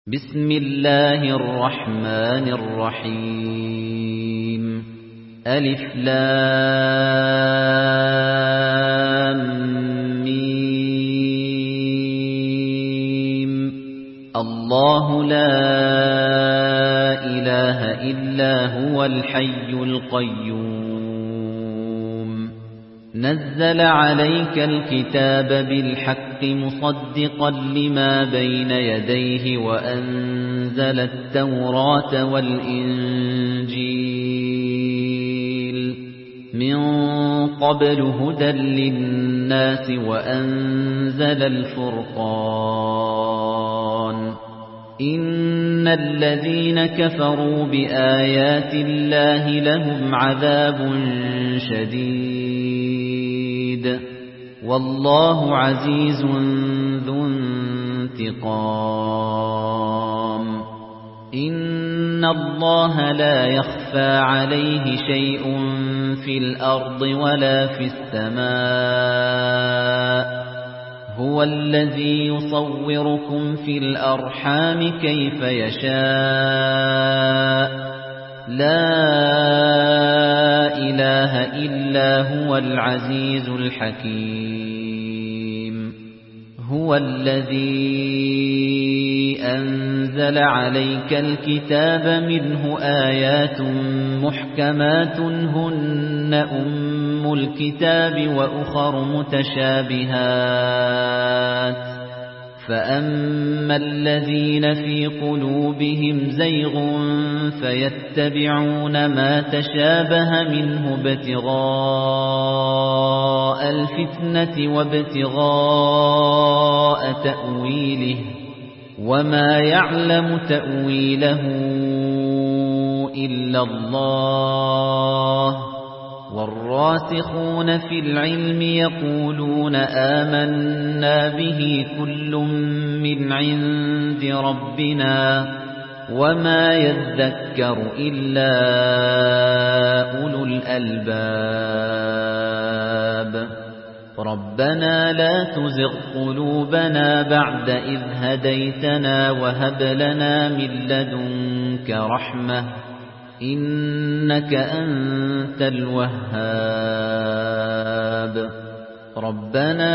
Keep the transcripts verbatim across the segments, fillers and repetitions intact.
بسم الله الرحمن الرحيم ألف لام ميم الله لا إله إلا هو الحي القيوم نزل عليك الكتاب بالحق مصدقا لما بين يديه وأنزل التوراة والإنجيل من قبل هدى للناس وأنزل الفرقان إن الذين كفروا بآيات الله لهم عذاب شديد والله عزيز ذو انتقام إن الله لا يخفى عليه شيء في الأرض ولا في السماء هو الذي يصوركم في الأرحام كيف يشاء لا إله إلا هو العزيز الحكيم هو الذي أنزل عليك الكتاب منه آيات محكمات هن أم الكتاب وأخر متشابهات فأما الذين في قلوبهم زيغ فيتبعون ما تشابه منه ابتغاء الفتنة وابتغاء تأويله وما يعلم تأويله إلا الله والراسخون في العلم يقولون آمنا به كل من عند ربنا وما يذكر إلا أولو الألباب ربنا لا تزغ قلوبنا بعد إذ هديتنا وهب لنا من لدنك رحمة إنك أنت الوهاب ربنا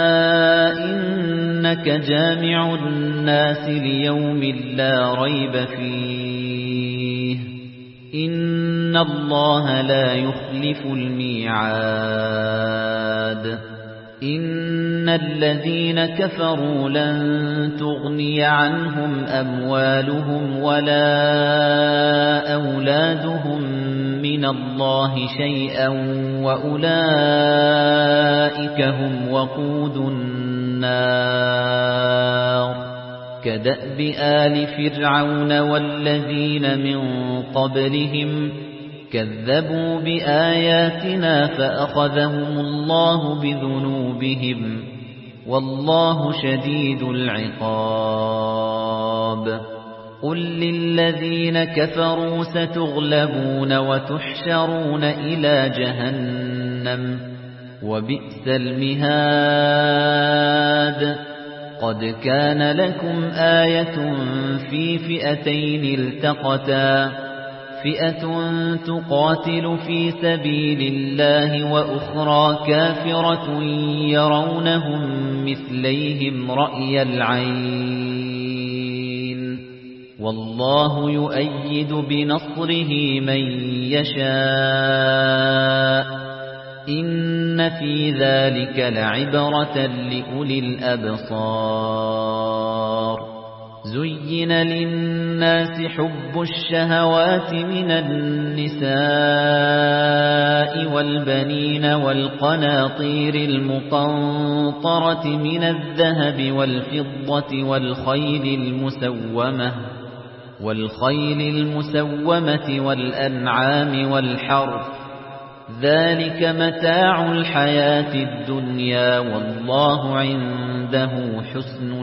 إنك جامع الناس ليوم لا ريب فيه إن الله لا يخلف الميعاد إن الذين كفروا لن تغني عنهم أموالهم ولا أولادهم من الله شيئا وأولئك هم وقود النار كدأب آل فرعون والذين من قبلهم كذبوا بآياتنا فأخذهم الله بذنوبهم والله شديد العقاب قل للذين كفروا ستغلبون وتحشرون إلى جهنم وبئس المهاد قد كان لكم آية في فئتين التقتا فئة تقاتل في سبيل الله وأخرى كافرة يرونهم مثليهم رأي العين والله يؤيد بنصره من يشاء إن في ذلك لعبرة لأولي الأبصار زين للناس حب الشهوات من النساء والبنين والقناطير المقنطرة من الذهب والفضة والخيل المسومة والخيل المسومة والأنعام والحرث ذلك متاع الحياة الدنيا والله عنده حسن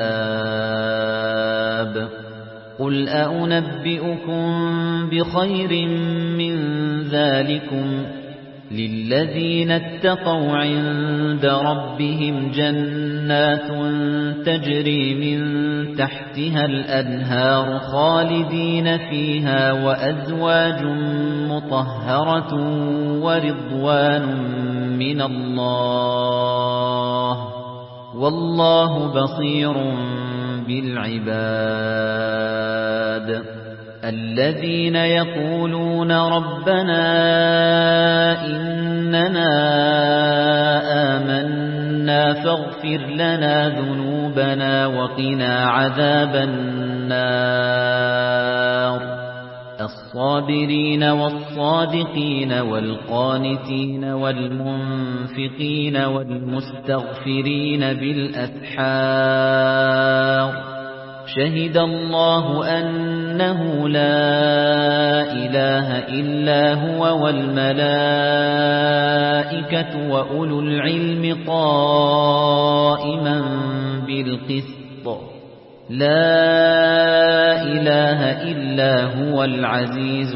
المآب قل أنبئكم بخير من ذلكم للذين اتقوا عند ربهم جنات تجري من تحتها الأنهار خالدين فيها وأزواج مطهرة ورضوان من الله والله بصير بالعباد الذين يقولون ربنا إننا آمنا فاغفر لنا ذنوبنا وقنا عذاب النار الصابرين والصادقين والقانتين والمنفقين والمستغفرين بالأسحار شهد الله أنه لا إله إلا هو والملائكة وأولو العلم قائما بالقسط لا إله إلا هو العزيز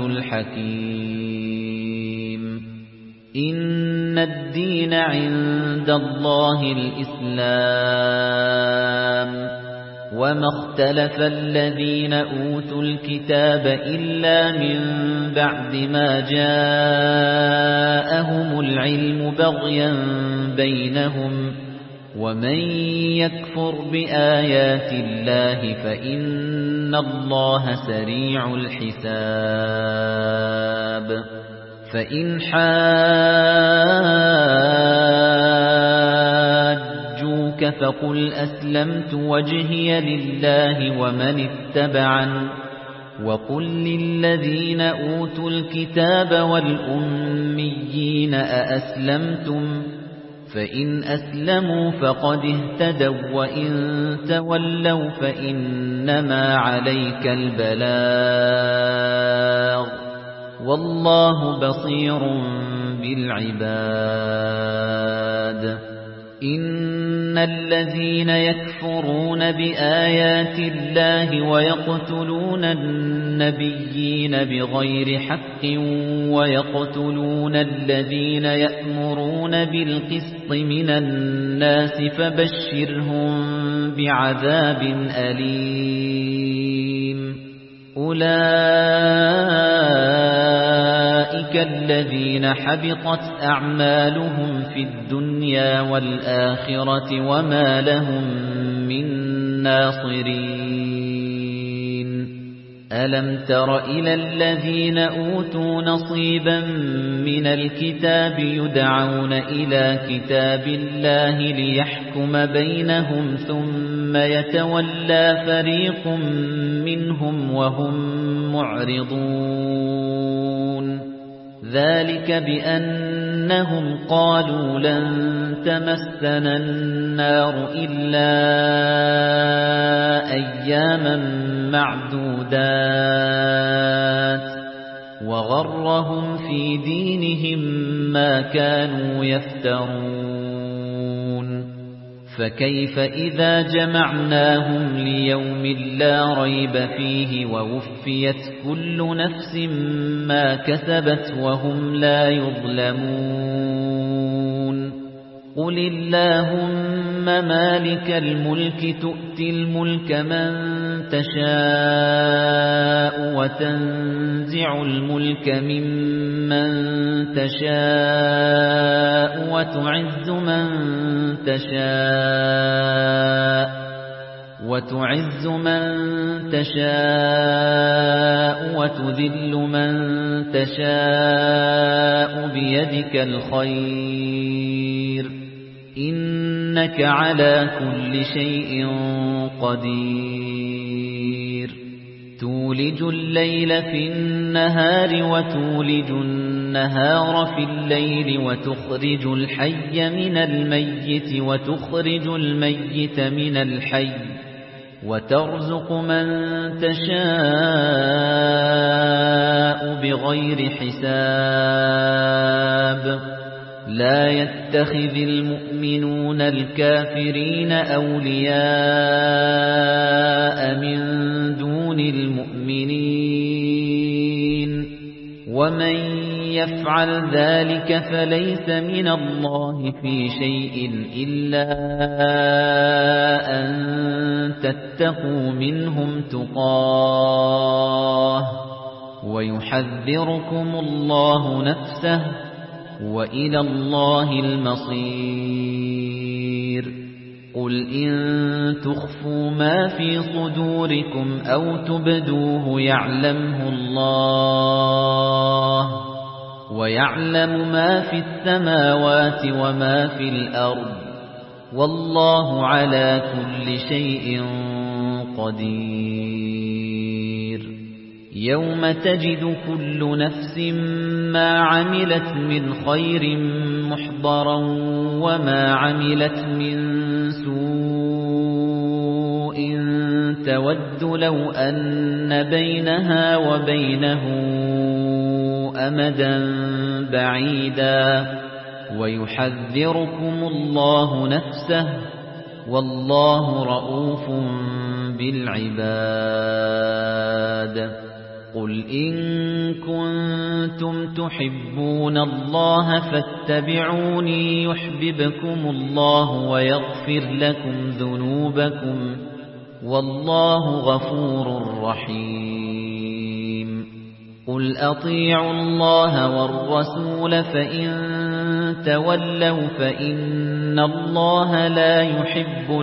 الحكيم إن الدين عند الله الإسلام وما اختلف الذين أوتوا الكتاب إلا من بعد ما جاءهم العلم بغيا بينهم ومن يكفر بآيات الله فإن الله سريع الحساب فإن حاجوك فقل أسلمت وجهي لله ومن اتبعن وقل للذين أوتوا الكتاب والأميين أأسلمتم فإن أسلموا فقد اهتدوا وإن تولوا فإنما عليك البلاغ والله بصير بالعباد إن الذين يكفرون بآيات الله ويقتلون النبيين بغير حق ويقتلون الذين يأمرون بالقسط من الناس فبشرهم بعذاب أليم أولئك الذين حبطت أعمالهم في الدنيا والآخرة وما لهم من ناصرين ألم تر إلى الذين أوتوا نصيبا من الكتاب يدعون إلى كتاب الله ليحكم بينهم ثم يتولى فريق منهم وهم معرضون ذلك بأنهم قالوا لن تمسنا النار إلا أياما معدودات وغرهم في دينهم ما كانوا يفترون فكيف إذا جمعناهم ليوم لا ريب فيه ووفيت كل نفس ما كسبت وهم لا يظلمون قل اللهم مالك الملك تؤتي الملك من تشاء وتنزع الملك ممن تشاء وتعز من تشاء وتعز من تشاء وتذل من تشاء بيدك الخير إنك على كل شيء قدير تولج الليل في النهار وتولج النهار في الليل وتخرج الحي من الميت وتخرج الميت من الحي وترزق من تشاء بغير حساب لا يتخذ المؤمنون الكافرين أولياء من دون المؤمنين ومن يفعل ذلك فليس من الله في شيء إلا أن تتقوا منهم تقاه ويحذركم الله نفسه وإلى الله المصير قل إن تخفوا ما في صدوركم أو تبدوه يعلمه الله ويعلم ما في السماوات وما في الأرض والله على كل شيء قدير يوم تجد كل نفس ما عملت من خير محضرا وما عملت من سوء تود لو أن بينها وبينه أمدا بعيدا ويحذركم الله نفسه والله رؤوف بالعباد قل إن كنتم تحبون الله فاتبعوني يحببكم الله ويغفر لكم ذنوبكم والله غفور رحيم قل أطيعوا الله والرسول فإن تولوا فإن الله لا يحب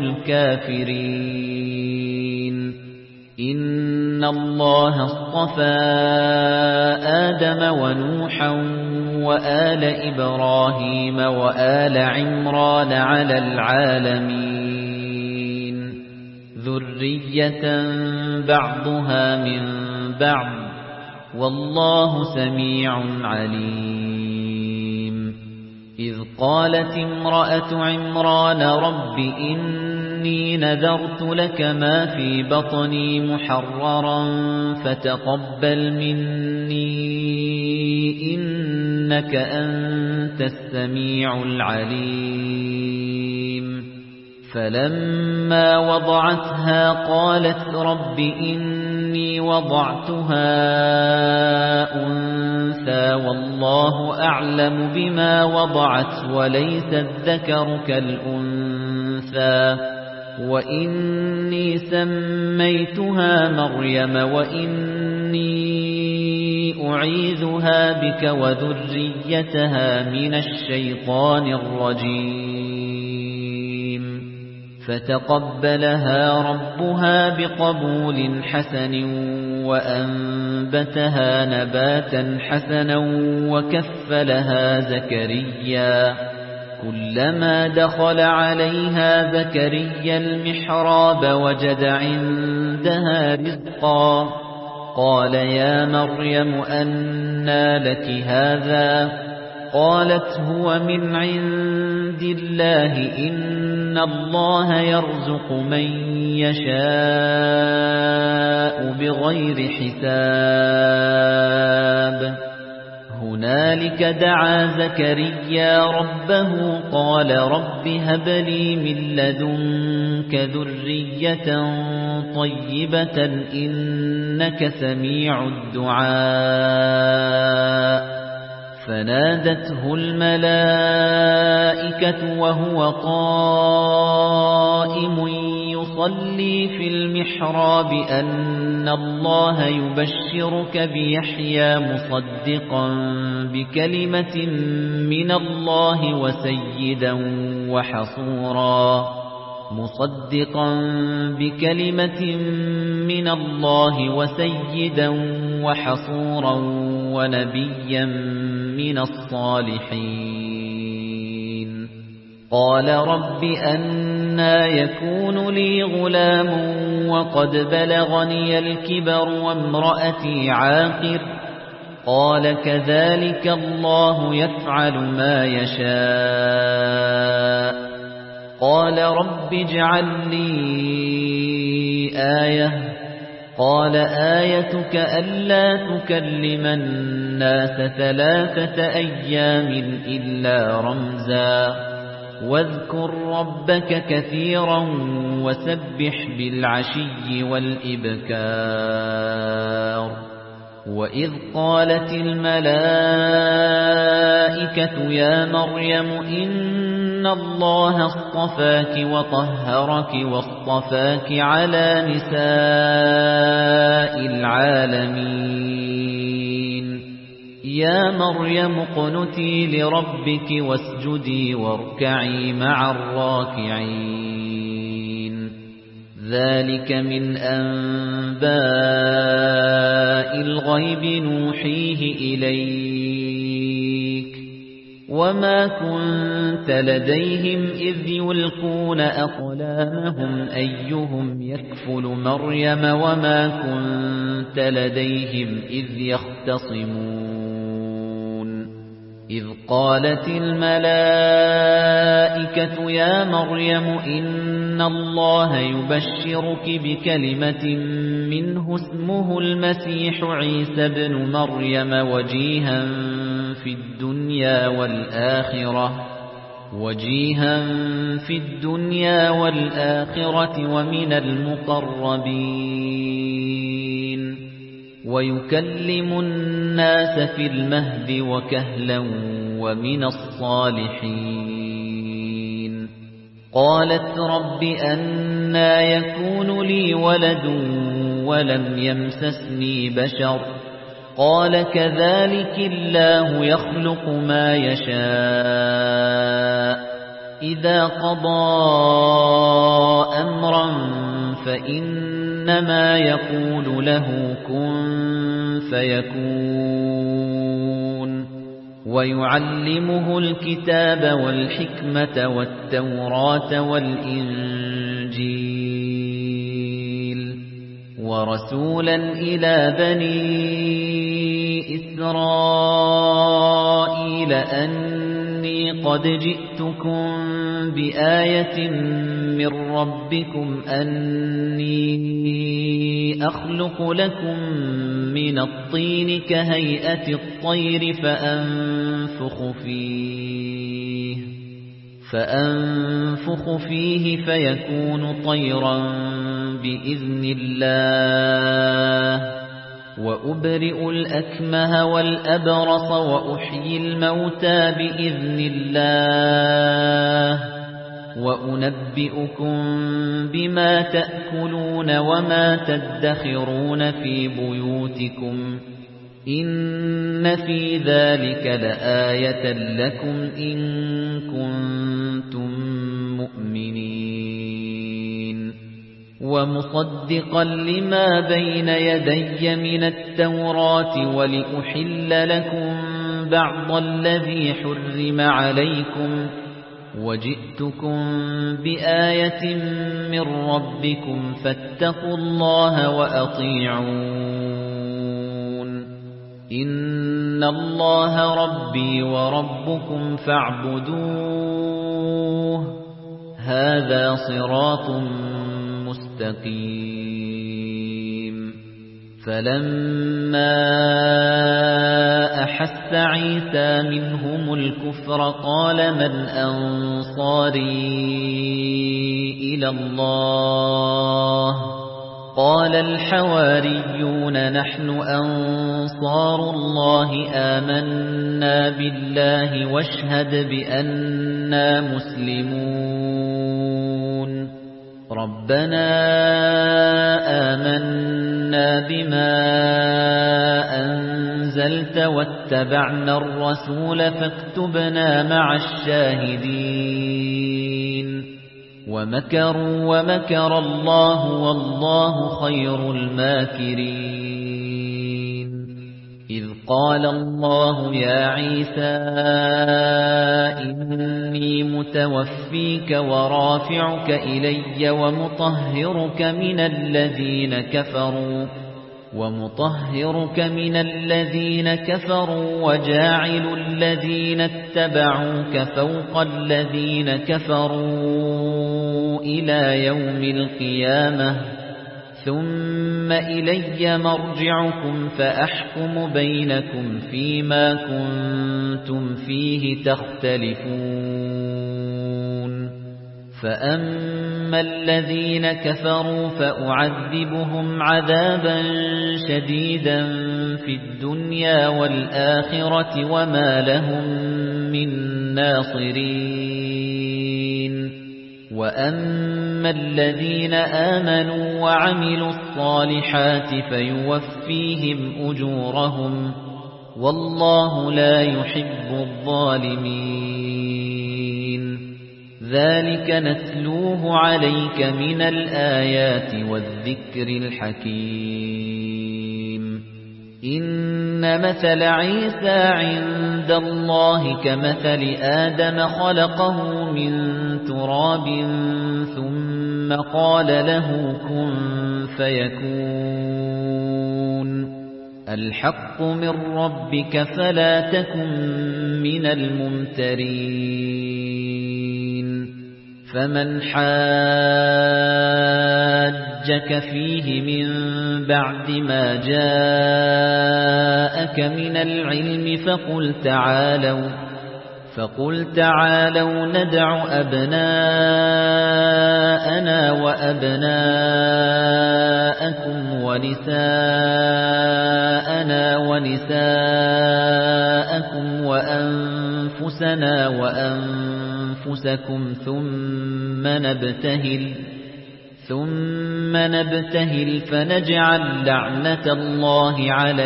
الكافرين إن الله اصطفى آدم ونوحا وآل إبراهيم وآل عمران على العالمين ذرية بعضها من بعض والله سميع عليم إذ قالت امرأة عمران رب إني نذرت لك ما في بطني محررا فتقبل مني إنك أنت السميع العليم فلما وضعتها قالت رب إني وضعتها أنثى والله أعلم بما وضعت وليس الذكر كالأنثى وإني سميتها مريم وإني أعيذها بك وذريتها من الشيطان الرجيم فتقبلها ربها بقبول حسن وأنبتها نباتا حسنا وكفلها زكريا كلما دخل عليها زكريا المحراب وجد عندها رزقا قال يا مريم أنى لك هذا قالت هو من عند الله إن الله يرزق من يشاء بغير حساب هنالك دعا زكريا ربه قال رب هب لي من لدنك ذرية طيبة إنك سميع الدعاء فنادته الملائكة وهو قائم يصلي في المحراب أن الله يبشرك بيحيى مصدقا بكلمة من الله وسيدا وحصورا مصدقا بكلمة من الله وسيدا وحصورا ونبيا من الصالحين قال رب أنى يكون لي غلام وقد بلغني الكبر وامرأتي عاقر قال كذلك الله يفعل ما يشاء قال رب اجعل لي آية قال آيتك ألا تكلم الناس ثلاثة أيام إلا رمزا واذكر ربك كثيرا وسبح بالعشي والإبكار وَإِذْ قَالَتِ الْمَلَائِكَةُ يَا مَرْيَمُ إِنَّ اللَّهَ اصْطَفَاكِ وَطَهَّرَكِ وَاصْطَفَاكِ عَلَى نِسَاءِ الْعَالَمِينَ يَا مَرْيَمُ اقْنُتِي لِرَبِّكِ وَاسْجُدِي وَارْكَعِي مَعَ الرَّاكِعِينَ ذَلِكَ مِنْ أَنْبَاءِ الْغَيْبِ نُوحِيهِ إِلَيْكَ وَمَا كُنْتَ لَدَيْهِمْ إِذْ يُلْقُونَ أَقْلَامَهُمْ أَيُّهُمْ يَكْفُلُ مَرْيَمَ وَمَا كُنْتَ لَدَيْهِمْ إِذْ يَخْتَصِمُونَ إِذْ قَالَتِ الْمَلَائِكَةُ يَا مَرْيَمُ إِنَّ اللَّهَ يُبَشِّرُكِ بِكَلِمَةٍ مِّنْهُ اسْمُهُ الْمَسِيحُ عِيسَى ابْنُ مَرْيَمَ وَجِيهًا فِي الدُّنْيَا وَالْآخِرَةِ وَجِيهًا في الدُّنْيَا وَالْآخِرَةِ وَمِنَ الْمُقَرَّبِينَ وَيُكَلِّمُ النَّاسَ فِي الْمَهْدِ وَكَهْلًا وَمِنَ الصَّالِحِينَ قَالَتْ رَبِّ أَنَّىٰ يَكُونُ لِي وَلَدٌ وَلَمْ يَمْسَسْنِي بَشَرٌ قَالَ كَذَلِكِ اللَّهُ يَخْلُقُ مَا يَشَاءُ إِذَا قَضَىٰ أَمْرًا فَإِنَّمَا يَقُولُ لَهُ كُن فَيَكُونُ وَيُعَلِّمُهُ الْكِتَابَ وَالْحِكْمَةَ وَالتَّوْرَاةَ وَالْإِنجِيلَ وَرَسُولًا إِلَى بَنِي إِسْرَائِيلَ أَنِّي قَدْ جِئْتُكُم بِآيَةٍ مِّن رَّبِّكُمْ أَنِّي أَخْلُقُ لَكُم مِّنَ الطِّينِ كَهَيْئَةِ الطَّيْرِ فَأَنفُخُ فِيهِ فَأَنفُخُ فِيهِ فَيَكُونُ طَيْرًا بِإِذْنِ اللَّهِ وَأُبْرِئُ الْأَكْمَهَ وَالْأَبْرَصَ وَأُحْيِي الْمَوْتَى بِإِذْنِ اللَّهِ وَأُنَبِّئُكُم بِمَا تَأْكُلُونَ وَمَا تَدَّخِرُونَ فِي بُيُوتِكُمْ إِنَّ فِي ذَلِكَ لَآيَةً لَّكُمْ إِن كُنتُم مُّؤْمِنِينَ وَمُصَدِّقًا لِّمَا بَيْنَ يَدَيَّ مِنَ التَّوْرَاةِ وَلِأُحِلَّ لَكُم بَعْضَ الَّذِي حُرِّمَ عَلَيْكُمْ وَجِئْتُكُم بِآيَةٍ مِّن رَّبِّكُمْ فَاتَّقُوا اللَّهَ وَأَطِيعُونِ إِنَّ اللَّهَ رَبِّي وَرَبُّكُمْ فَاعْبُدُوهُ هَذَا صِرَاطٌ مُسْتَقِيمٌ فَلَمَّا أَحَسَّ عِيسَى مِنْهُمُ الْكُفْرَ قَالَ مَنْ أَنصَارِي إِلَى اللَّهِ قَالَ الْحَوَارِيُّونَ نَحْنُ أَنصَارُ اللَّهِ آمَنَّا بِاللَّهِ واشهد بِأَنَّا مُسْلِمُونَ رَبَّنَا آمَنَّا بِمَا أَنزَلْتَ وَاتَّبَعْنَا الرَّسُولَ فَاكْتُبْنَا مَعَ الشَّاهِدِينَ وَمَكَرُوا وَمَكَرَ اللَّهُ وَاللَّهُ خَيْرُ الْمَاكِرِينَ إِذْ قَالَ اللَّهُ يَا عِيسَى إِنِّي مُتَوَفِّيكَ وَرَافِعُكَ إِلَيَّ وَمُطَهِّرُكَ مِنَ الَّذِينَ كَفَرُوا وَمُطَهِّرُكَ مِنَ الَّذِينَ كَفَرُوا وَجَاعِلُ الَّذِينَ اتَّبَعُوكَ فَوْقَ الَّذِينَ كَفَرُوا إِلَى يَوْمِ الْقِيَامَةِ ثُمَّ إِلَيَّ مَرْجِعُكُمْ فَأَحْكُمُ بَيْنَكُمْ فِيمَا كُنتُمْ فِيهِ تَخْتَلِفُونَ فأما الذين كفروا فأعذبهم عذابا شديدا في الدنيا والآخرة وما لهم من ناصرين وأما الذين آمنوا وعملوا الصالحات فيوفيهم أجورهم والله لا يحب الظالمين ذلك نتلوه عليك من الآيات والذكر الحكيم إن مثل عيسى عند الله كمثل آدم خلقه من تراب ثم قال له كن فيكون الحق من ربك فلا تكن من الممترين فمن حاجك فيه من بعد ما جاءك من العلم فقل تعالوا فقل تعالوا ندع أبناءنا وأبناءكم ونساءنا ونساءكم وأنفسنا وأنفسكم ثم نبتهل ثم نبتهل فنجعل لعنة الله على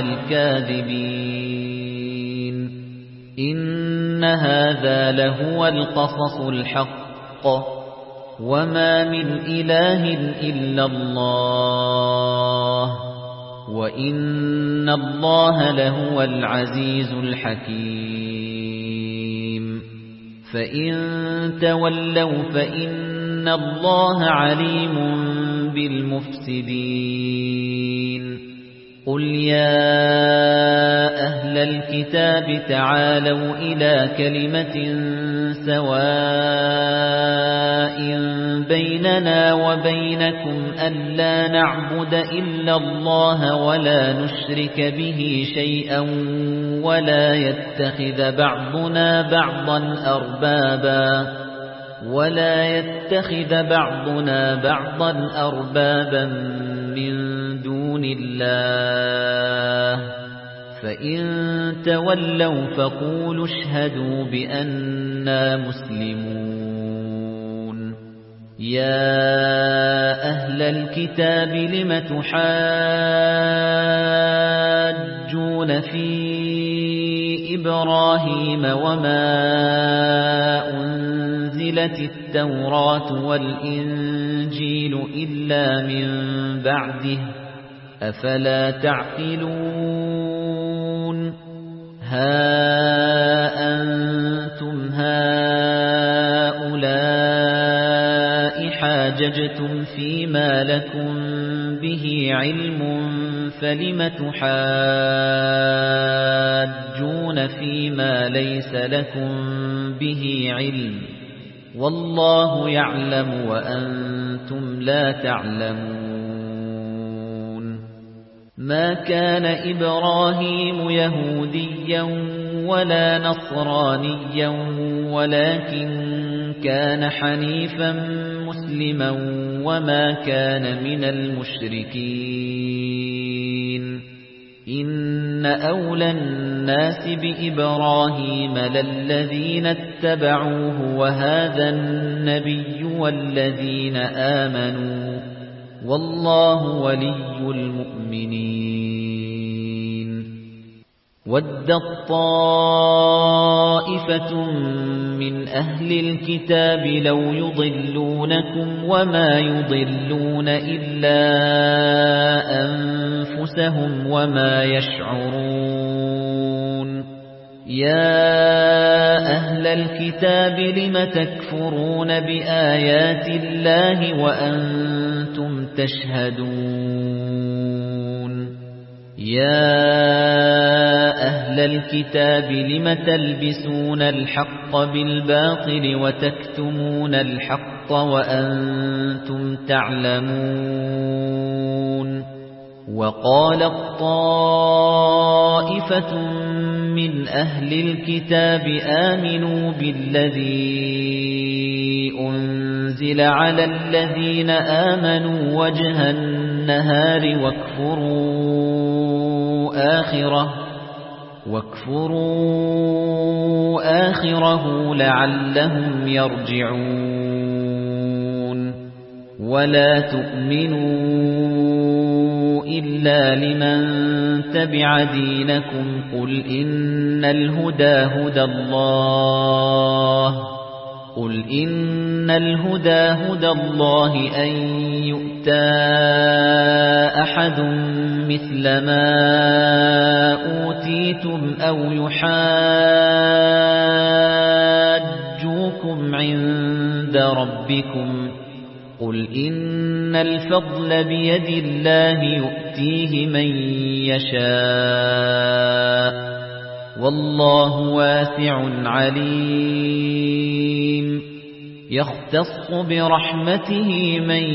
الكاذبين إن هذا لهو القصص الحق وما من إله إلا الله وإن الله لهو العزيز الحكيم فإن تولوا فإن الله عليم بالمفسدين قل يا أهل الكتاب تعالوا إلى كلمة سواء بيننا وبينكم ألا نعبد إلا الله ولا نشرك به شيئا ولا يتخذ بعضنا بعضا أربابا ولا يتخذ بعضنا بعضا أربابا من دون الله فإن تولوا فقولوا اشهدوا بأننا مسلمون يا أهل الكتاب لم تحاجون في إبراهيم وما أنزلت التوراة والإنجيل إلا من بعده أفلا تعقلون ها أنتم هؤلاء حاججتم فيما لكم به علم فلم تحاجون فيما ليس لكم به علم والله يعلم وأنتم لا تعلمون ما كان إبراهيم يهوديا ولا نصرانيا ولكن كان حنيفا مسلما وما كان من المشركين إن أولى الناس بإبراهيم للذين اتبعوه وهذا النبي والذين آمنوا والله ولي المؤمنين ودت طائفة من أهل الكتاب لو يضلونكم وما يضلون إلا أنفسهم وما يشعرون يا أهل الكتاب لم تكفرون بآيات الله وأنتم تشهدون يا أهل الكتاب لم تلبسون الحق بالباطل وتكتمون الحق وأنتم تعلمون وقالت طائفة من أهل الكتاب آمنوا بالذي أنزل أُنْزِلَ عَلَى الَّذِينَ آمَنُوا وَجْهَ النَّهَارِ وَاكْفُرُوا آخِرَهُ وَاكْفُرُوا آخِرَهُ لَعَلَّهُمْ يَرْجِعُونَ وَلَا تُؤْمِنُوا إِلَّا لِمَن تَبِعَ دِينَكُمْ قُلْ إِنَّ الْهُدَى هُدَى اللَّهِ قُلْ إِنَّ الْهُدَى هُدَى اللَّهِ أَن يُؤْتَى أَحَدٌ مِثْلَ مَا أُوتِيتُمْ أَوْ يُحَاجُّوكُمْ عِندَ رَبِّكُمْ قُلْ إِنَّ الْفَضْلَ بِيَدِ اللَّهِ يُؤْتِيهِ مَن يَشَاءُ وَاللَّهُ وَاسِعٌ عَلِيمٌ يَخْتَصُّ بِرَحْمَتِهِ مَن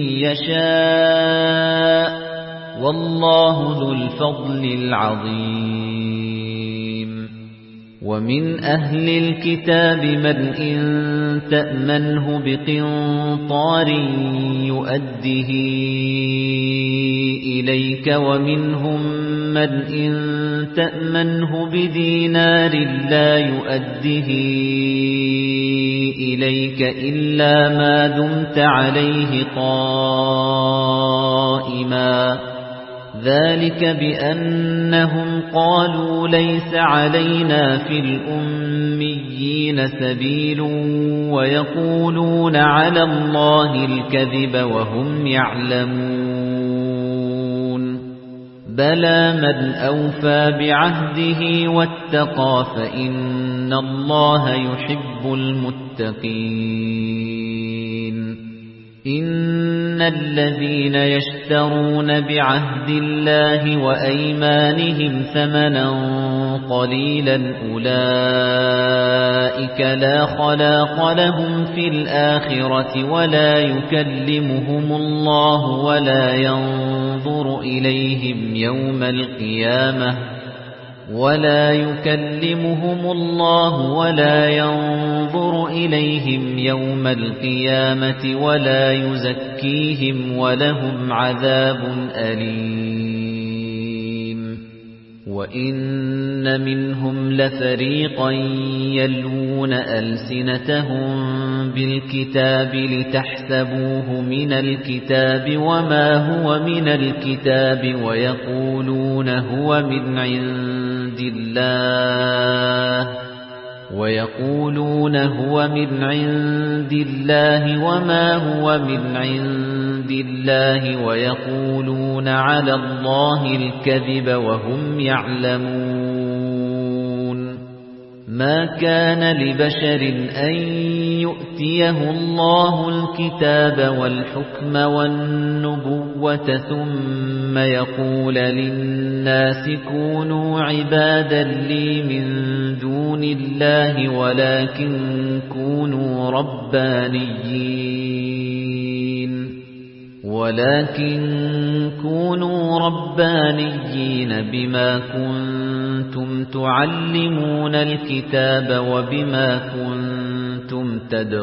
يَشَاءُ وَاللَّهُ ذُو الْفَضْلِ الْعَظِيمِ وَمِنْ أَهْلِ الْكِتَابِ مَنْ إِن تَأْمَنْهُ بِقِنطَارٍ يُؤَدِّهِ إِلَيْكَ وَمِنْهُمْ مَنْ إِن تَأْمَنْهُ بِدِينَارٍ لَّا يُؤَدِّهِ إِلَيْكَ إِلَّا مَا دُمْتَ عَلَيْهِ قَائِمًا ذَلِكَ بِأَنَّهُمْ قَالُوا لَيْسَ عَلَيْنَا فِي الْأُمِّيِّينَ سَبِيلٌ وَيَقُولُونَ عَلَى اللَّهِ الْكَذِبَ وَهُمْ يَعْلَمُونَ بَلَى مَنْ أَوْفَى بِعَهْدِهِ وَاتَّقَى فَإِنَّ اللَّهَ يُحِبُّ الْمُتَّقِينَ إِنَّ الَّذِينَ يَشْتَرُونَ بِعَهْدِ اللَّهِ وَأَيْمَانِهِمْ ثَمَنًا قَلِيلًا أُولَئِكَ لَا خَلَاقَ لَهُمْ فِي الْآخِرَةِ وَلَا يُكَلِّمُهُمُ اللَّهُ وَلَا يَنظُرُ إِلَيْهِمْ يَوْمَ الْقِيَامَةِ وَلَا يُكَلِّمُهُمُ اللَّهُ وَلَا يَنظُرُ إِلَيْهِمْ يَوْمَ الْقِيَامَةِ وَلَا يُزَكِّيهِمْ وَلَهُمْ عَذَابٌ أَلِيمٌ وَإِنَّ مِنْهُمْ لَفَرِيقًا يَلْوُونَ أَلْسِنَتَهُم بِالْكِتَابِ لِتَحْسَبُوهُ مِنَ الْكِتَابِ وَمَا هُوَ مِنَ الْكِتَابِ وَيَقُولُونَ هُوَ مِنْ عِندِ اللَّهِ وَيَقُولُونَ هُوَ مِنْ عِندِ اللَّهِ وَمَا هُوَ مِنْ عِندِ اللَّهِ وَيَقُولُونَ عَلَى اللَّهِ الْكَذِبَ وَهُمْ يَعْلَمُونَ مَا كَانَ لِبَشَرٍ أَن يُؤْتِيَهُ اللَّهُ الْكِتَابَ وَالْحُكْمَ وَالنُّبُوَّةَ ثُمَّ يَقُولَ لِلنَّاسِ كُونُوا عِبَادًا لِّي مِن دُونِ اللَّهِ وَلَكِن كُونُوا رَبَّانِيِّينَ وَلَكِن كُونُوا رَبَّانِيِّينَ بِمَا كُنتُمْ تُعَلِّمُونَ الْكِتَابَ وَبِمَا كُنتُمْ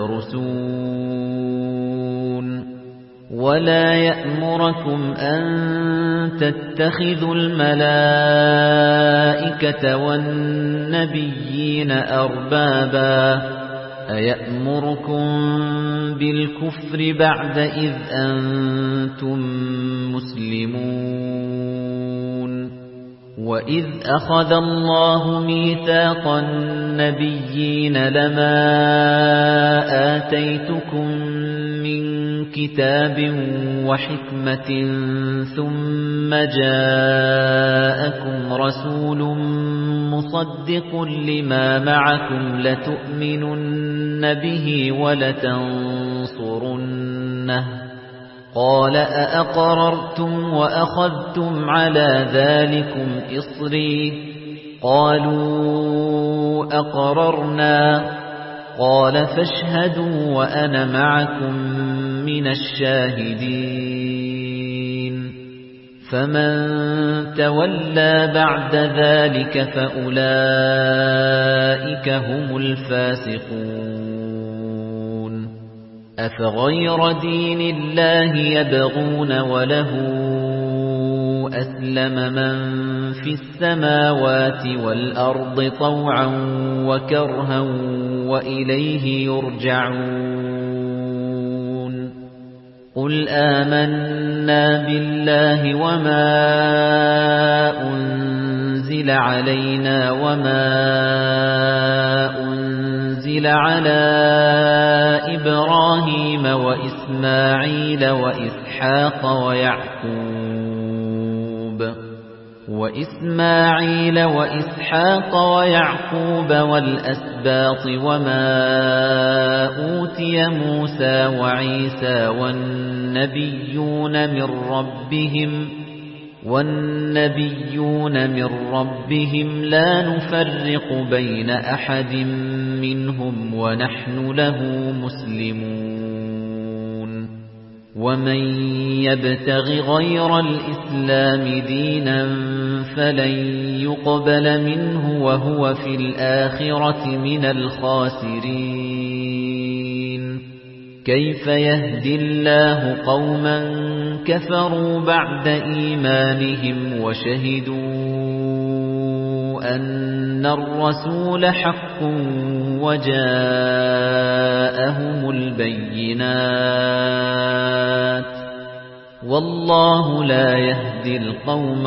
تَدْرُسُونَ وَلَا يَأْمُرَكُمْ أَن تَتَّخِذُوا الْمَلَائِكَةَ وَالنَّبِيِّينَ أَرْبَابًا أَيَأْمُرُكُم بِالْكُفْرِ بَعْدَ إِذْ أَنتُم مُّسْلِمُونَ وَإِذْ أَخَذَ اللَّهُ مِيثَاقَ النَّبِيِّينَ لَمَا آتَيْتُكُم مِّن كِتَابٍ وَحِكْمَةٍ ثُمَّ جَاءَكُمْ رَسُولٌ مُصَدِّقٌ لِّمَا مَعَكُمْ لَتُؤْمِنُنَّ بِهِ وَلَتَنصُرُنَّهُ قَالَ أَأَقْرَرْتُمْ وَأَخَذْتُمْ عَلَى ذَلِكُمْ إِصْرِي قَالُوا أَقْرَرْنَا قَالَ فَاشْهَدُوا وَأَنَا مَعَكُمْ مِنَ الشَّاهِدِينَ فَمَن تَوَلَّى بَعْدَ ذَلِكَ فَأُولَئِكَ هُمُ الْفَاسِقُونَ أفغير دين الله يبغون وله أسلم من في السماوات والأرض طوعا وكرها وإليه يرجعون قل آمنا بالله وما أنزل علينا وما أنزل على إبراهيم وإسماعيل وإسحاق ويعقوب وإسماعيل وإسحاق ويعقوب والأسباط وما أوتي موسى وعيسى والنبيون من ربهم والنبيون من ربهم لا نفرق بين أحد منهم ونحن له مسلمون ومن يبتغ غير الإسلام دينا فلن يقبل منه وهو في الآخرة من الخاسرين كيف يهدي الله قوما كفروا بعد إيمانهم وشهدوا أن الرسول حق وجاءهم البينات والله لا يهدي القوم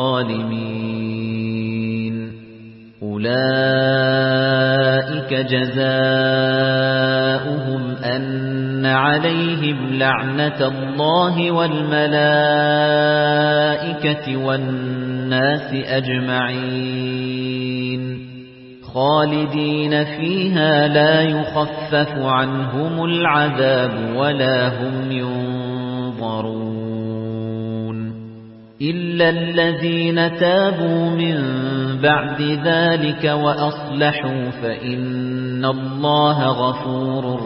الظالمين أولئك جزاؤهم أن عليهم لعنة الله والملائكة والناس أجمعين خالدين فيها لا يخفف عنهم العذاب ولا هم ينظرون إلا الذين تابوا من بعد ذلك وأصلحوا فإن الله غفور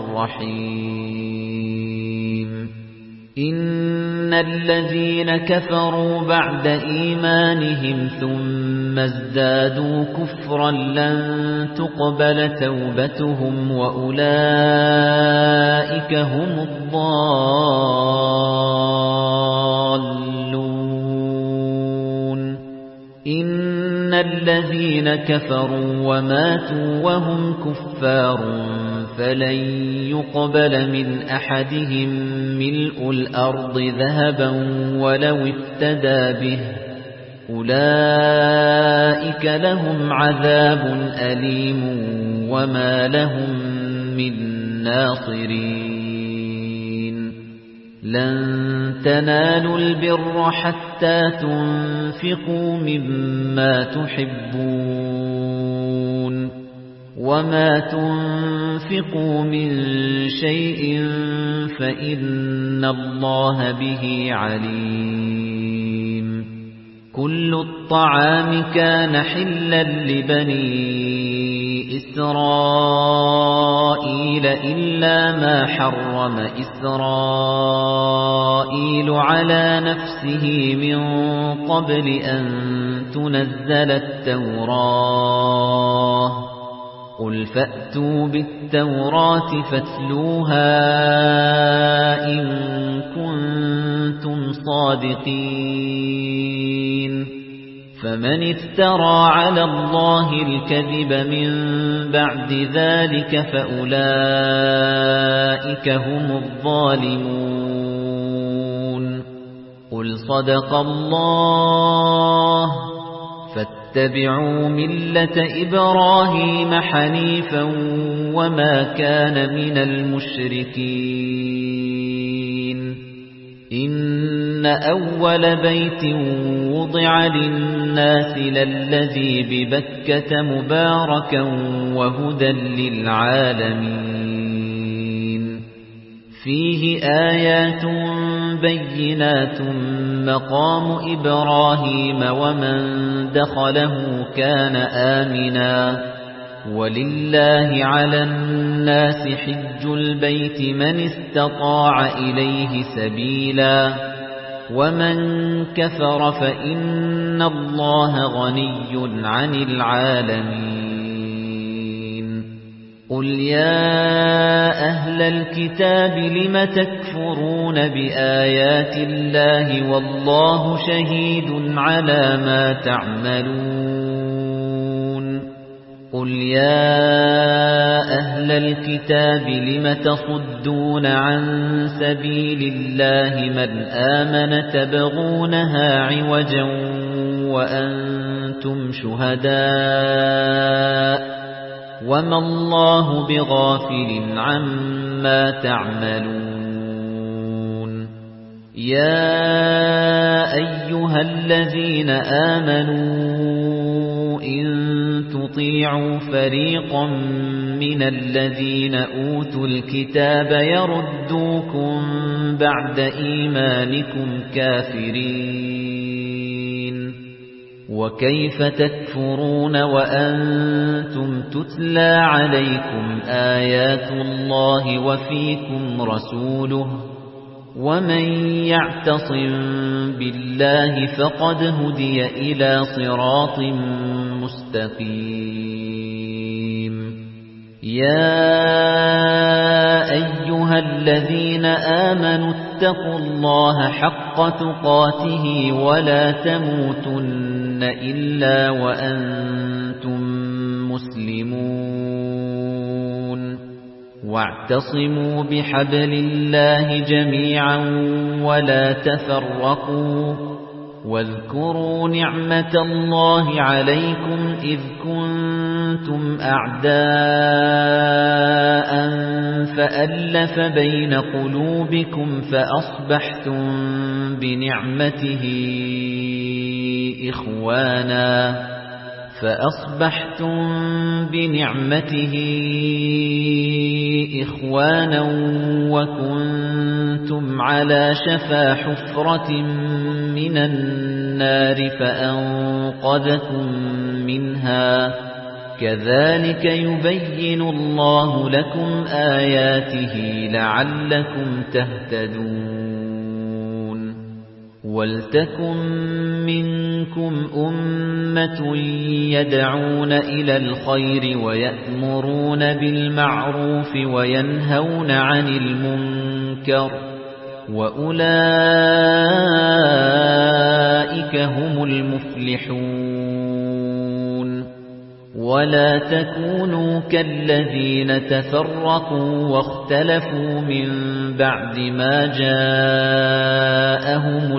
رحيم إن الذين كفروا بعد إيمانهم ثم ازدادوا كفرا لن تقبل توبتهم وأولئك هم الضالون إن الذين كفروا وماتوا وهم كفار فلن يقبل من أحدهم ملء الأرض ذهبا ولو افتدى به أولئك لهم عذاب أليم وما لهم من ناصرين لن تنالوا البر حتى تنفقوا مما تحبون وما تنفقوا من شيء فإن الله به عليم كل الطعام كان حلا لبني إسرائيل إلا ما حرم إسرائيل على نفسه من قبل أن تنزل التوراة قل فأتوا بالتوراة فاتلوها إن كنتم صادقين فمن افترى على الله الكذب من بعد ذلك فأولئك هم الظالمون قل صدق الله فاتبعوا ملة إبراهيم حنيفا وما كان من المشركين إن أول بيت وضع للناس للذي ببكة مباركا وهدى للعالمين فيه آيات بينات مقام إبراهيم ومن دخله كان آمنا ولله على الناس حج البيت من استطاع إليه سبيلا ومن كفر فإن الله غني عن العالمين قُلْ يَا أَهْلَ الْكِتَابِ لِمَ تَكْفُرُونَ بِآيَاتِ اللَّهِ وَاللَّهُ شَهِيدٌ عَلَى مَا تَعْمَلُونَ قُلْ يَا أَهْلَ الْكِتَابِ لِمَ تَصُدُّونَ عَن سَبِيلِ اللَّهِ مَنْ آمَنَ تَبْغُونَهَا عِوَجًا وَأَنْتُمْ شُهَدَاءُ وَمَا اللَّهُ بِغَافِلٍ عَمَّا تَعْمَلُونَ يَا أَيُّهَا الَّذِينَ آمَنُوا إِن تُطِيعُوا فَرِيقًا مِنَ الَّذِينَ أُوتُوا الْكِتَابَ يَرُدُّوكُم بَعْدَ إِيمَانِكُمْ كَافِرِينَ وَكَيْفَ تَكْفُرُونَ وَأَنْتُمْ تُتْلَى عَلَيْكُمْ آيَاتُ اللَّهِ وَفِيكُمْ رَسُولُهُ وَمَن يَعْتَصِم بِاللَّهِ فَقَدْ هُدِيَ إِلَى صِرَاطٍ مُسْتَقِيمٍ يَا أَيُّهَا الَّذِينَ آمَنُوا اتَّقُوا اللَّهَ حَقَّ تُقَاتِهِ وَلَا تَمُوتُنَّ إِلَّا وَأَنتُم مُّسْلِمُونَ وَاعْتَصِمُوا بِحَبْلِ اللَّهِ جَمِيعًا وَلَا تَفَرَّقُوا وَاذْكُرُوا نِعْمَةَ اللَّهِ عَلَيْكُمْ إِذْ كُنتُمْ أَعْدَاءً فَأَلَّفَ بَيْنَ قُلُوبِكُمْ فَأَصْبَحْتُمْ بِنِعْمَتِهِ إِخْوَانًا فَأَصْبَحْتُمْ بِنِعْمَتِهِ إِخْوَانًا وَكُنتُمْ عَلَى شَفَا حُفْرَةٍ مِنَ النَّارِ فَأَنقَذَكُم مِّنْهَا كَذَلِكَ يُبَيِّنُ اللَّهُ لَكُمْ آيَاتِهِ لَعَلَّكُمْ تَهْتَدُونَ وَلْتَكُن مِّنكُمْ أُمَّةٌ يَدْعُونَ إِلَى الْخَيْرِ وَيَأْمُرُونَ بِالْمَعْرُوفِ وَيَنْهَوْنَ عَنِ الْمُنكَرِ وَأُولَئِكَ هُمُ الْمُفْلِحُونَ وَلَا تَكُونُوا كَالَّذِينَ تَفَرَّقُوا وَاخْتَلَفُوا مِن بَعْدِ مَا جَاءَهُمُ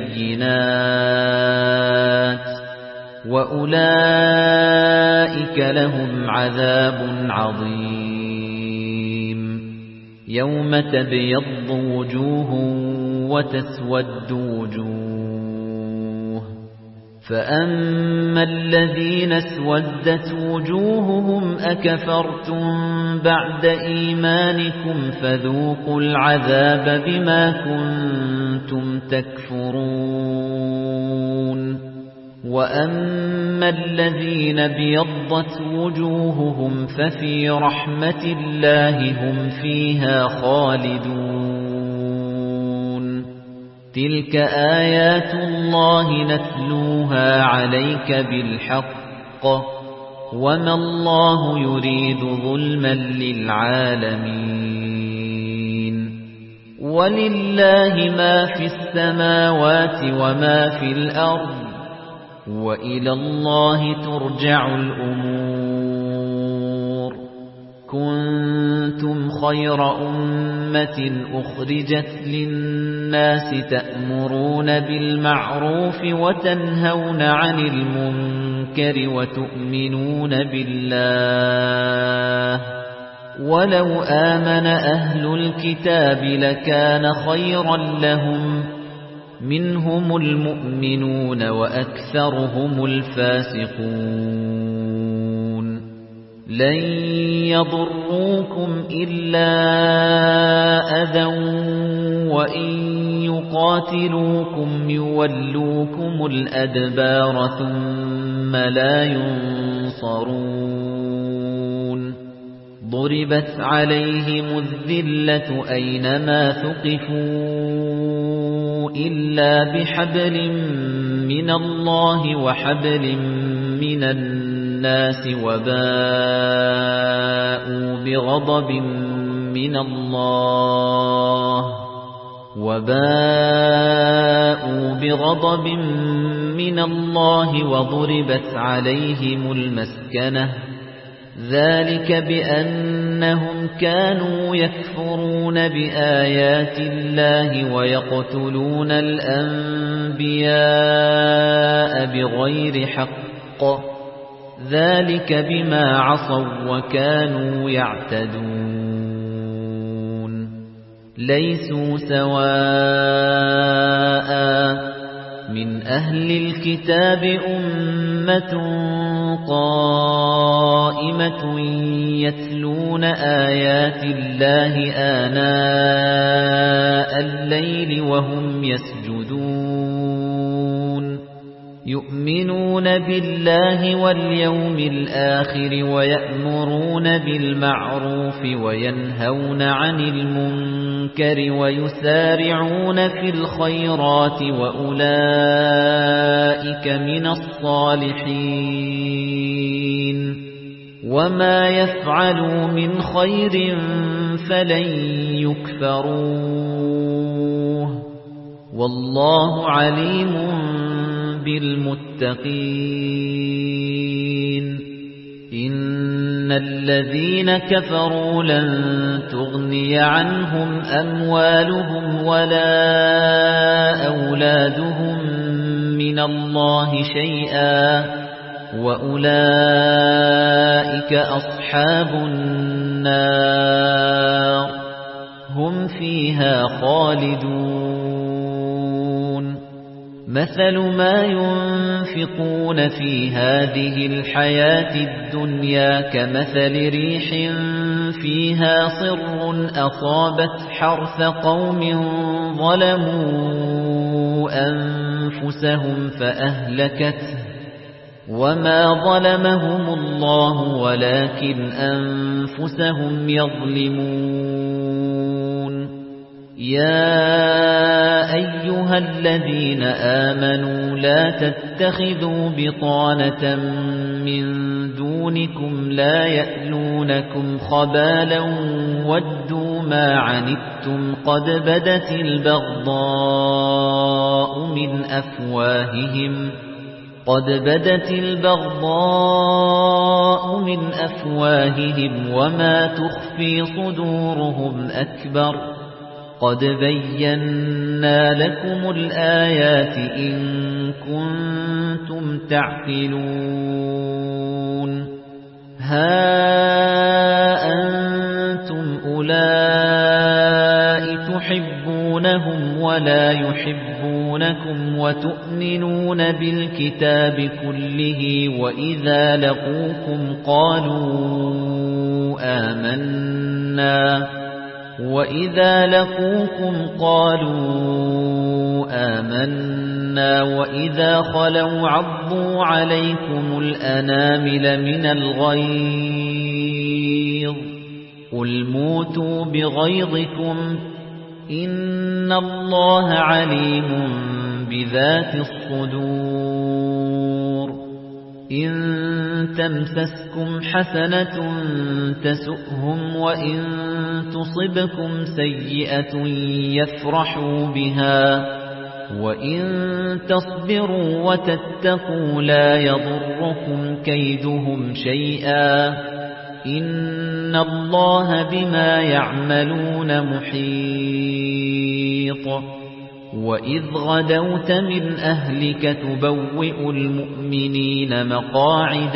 الْبَيِّنَاتُ وَأُولَئِكَ لَهُمْ عَذَابٌ عَظِيمٌ يَوْمَ تَبْيَضُّ وُجُوهٌ وَتَسْوَدُّ وُجُوهٌ فَأَمَّا الَّذِينَ اسْوَدَّتْ وُجُوهُهُمْ أَكَفَرْتُمْ بَعْدَ إِيمَانِكُمْ فَذُوقُوا الْعَذَابَ بِمَا كُنتُمْ تَكْفُرُونَ وَأَمَّا الَّذِينَ ابْيَضَّتْ وُجُوهُهُمْ فَفِي رَحْمَةِ اللَّهِ هُمْ فِيهَا خَالِدُونَ تِلْكَ آيَاتُ اللَّهِ نَتْلُوهَا عَلَيْكَ بِالْحَقِّ وَمَا اللَّهُ يُرِيدُ ظُلْمًا لِلْعَالَمِينَ وَلِلَّهِ مَا فِي السَّمَاوَاتِ وَمَا فِي الْأَرْضِ وَإِلَى اللَّهِ تُرْجَعُ الْأُمُورُ كُنتُمْ خَيْرَ أُمَّةٍ أُخْرِجَتْ لِلنَّاسِ تَأْمُرُونَ بِالْمَعْرُوفِ وَتَنْهَوْنَ عَنِ الْمُنكَرِ وَتُؤْمِنُونَ بِاللَّهِ وَلَوْ آمَنَ أَهْلُ الْكِتَابِ لَكَانَ خَيْرًا لَّهُمْ مِنْهُمُ الْمُؤْمِنُونَ وَأَكْثَرُهُمُ الْفَاسِقُونَ لَن يَضُرُّوكُمْ إِلَّا أَذًى وَإِن يُقَاتِلُوكُمْ يُوَلُّوكُمُ الْأَدْبَارَ ثُمَّ لَا يُنصَرُونَ ضُرِبَتْ عَلَيْهِمُ الذِّلَّةُ أَيْنَمَا ثُقِفُوا إِلَّا بِحَبْلٍ مِّنَ اللَّهِ وَحَبْلٍ مِّنَ النَّاسِ النَّاسِ وَبَاءُوا بِغَضَبٍ مِّنَ اللَّهِ وَبَاءُوا بِغَضَبٍ مِّنَ اللَّهِ وَضُرِبَتْ عَلَيْهِمُ الْمَسْكَنَةُ ذَلِكَ بِأَنَّهُمْ كَانُوا يَكْفُرُونَ بِآيَاتِ اللَّهِ وَيَقْتُلُونَ الْأَنبِيَاءَ بِغَيْرِ حَقٍّ ذَلِكَ بِمَا عَصَوا وَكَانُوا يَعْتَدُونَ لَيْسُوا سَوَاءً مِنْ أَهْلِ الْكِتَابِ أُمَّةٌ قَائِمَةٌ يَتْلُونَ آيَاتِ اللَّهِ آنَاءَ اللَّيْلِ وَهُمْ يَسْجُدُونَ يُؤْمِنُونَ بِاللَّهِ وَالْيَوْمِ الْآخِرِ وَيَأْمُرُونَ بِالْمَعْرُوفِ وَيَنْهَوْنَ عَنِ الْمُنكَرِ وَيُسَارِعُونَ فِي الْخَيْرَاتِ وَأُولَئِكَ مِنَ الصَّالِحِينَ وَمَا يَفْعَلُوا مِنْ خَيْرٍ فَلَن يُكْفَرُوهُ وَاللَّهُ عَلِيمٌ بِالْمُتَّقِينَ إِنَّ الَّذِينَ كَفَرُوا لَن تُغْنِيَ عَنْهُمْ أَمْوَالُهُمْ وَلَا أَوْلَادُهُم مِّنَ اللَّهِ شَيْئًا وَأُولَئِكَ أَصْحَابُ النَّارِ هُمْ فِيهَا خَالِدُونَ مَثَلُ مَا يُنْفِقُونَ فِي هَذِهِ الْحَيَاةِ الدُّنْيَا كَمَثَلِ رِيحٍ فِيهَا صِرٌّ أَصَابَتْ حَرْثَ قَوْمٍ ظَلَمُوا أَنفُسَهُمْ فَأَهْلَكَتْهُ وَمَا ظَلَمَهُمُ اللَّهُ وَلَكِنْ أَنفُسَهُمْ يَظْلِمُونَ يَا أَيُّهَا الَّذِينَ آمَنُوا لَا تَتَّخِذُوا بِطَانَةً مِّن دُونِكُمْ لَا يَأْلُونَكُمْ خَبَالًا وَدُّوا مَا عَنِتُّمْ قَدْ بَدَتِ الْبَغْضَاءُ مِنْ أَفْوَاهِهِمْ قَدْ بَدَتِ الْبَغْضَاءُ مِنْ أَفْوَاهِهِمْ وَمَا تُخْفِي صُدُورُهُمْ أَكْبَرُ قَدْ بَيَّنَّا لَكُمُ الْآيَاتِ إِن كُنتُمْ تَعْقِلُونَ هَا أَنتُمْ أُولَاءِ تُحِبُّونَهُمْ وَلَا يُحِبُّونَكُمْ وَتُؤْمِنُونَ بِالْكِتَابِ كُلِّهِ وَإِذَا لَقُوكُمْ قَالُوا آمَنَّا وَإِذَا لَقُوكُمْ قَالُوا آمَنَّا وَإِذَا خَلَوْا عَضُّوا عَلَيْكُمُ الْأَنَامِلَ مِنَ الْغَيْظِ قُلْ مُوتُوا بِغَيْظِكُمْ إِنَّ اللَّهَ عَلِيمٌ بِذَاتِ الصُّدُورِ إِن تَمْسَسْكُمْ حَسَنَةٌ تَسُؤْهُمْ وَإِن تُصِبْكُمْ سَيِّئَةٌ يَفْرَحُوا بِهَا وَإِن تَصْبِرُوا وَتَتَّقُوا لَا يَضُرُّكُمْ كَيْدُهُمْ شَيْئًا إِنَّ اللَّهَ بِمَا يَعْمَلُونَ مُحِيطٌ وَإِذْ غَدَوْتَ مِنْ أَهْلِكَ تُبَوِّئُ الْمُؤْمِنِينَ مَقَاعِدَ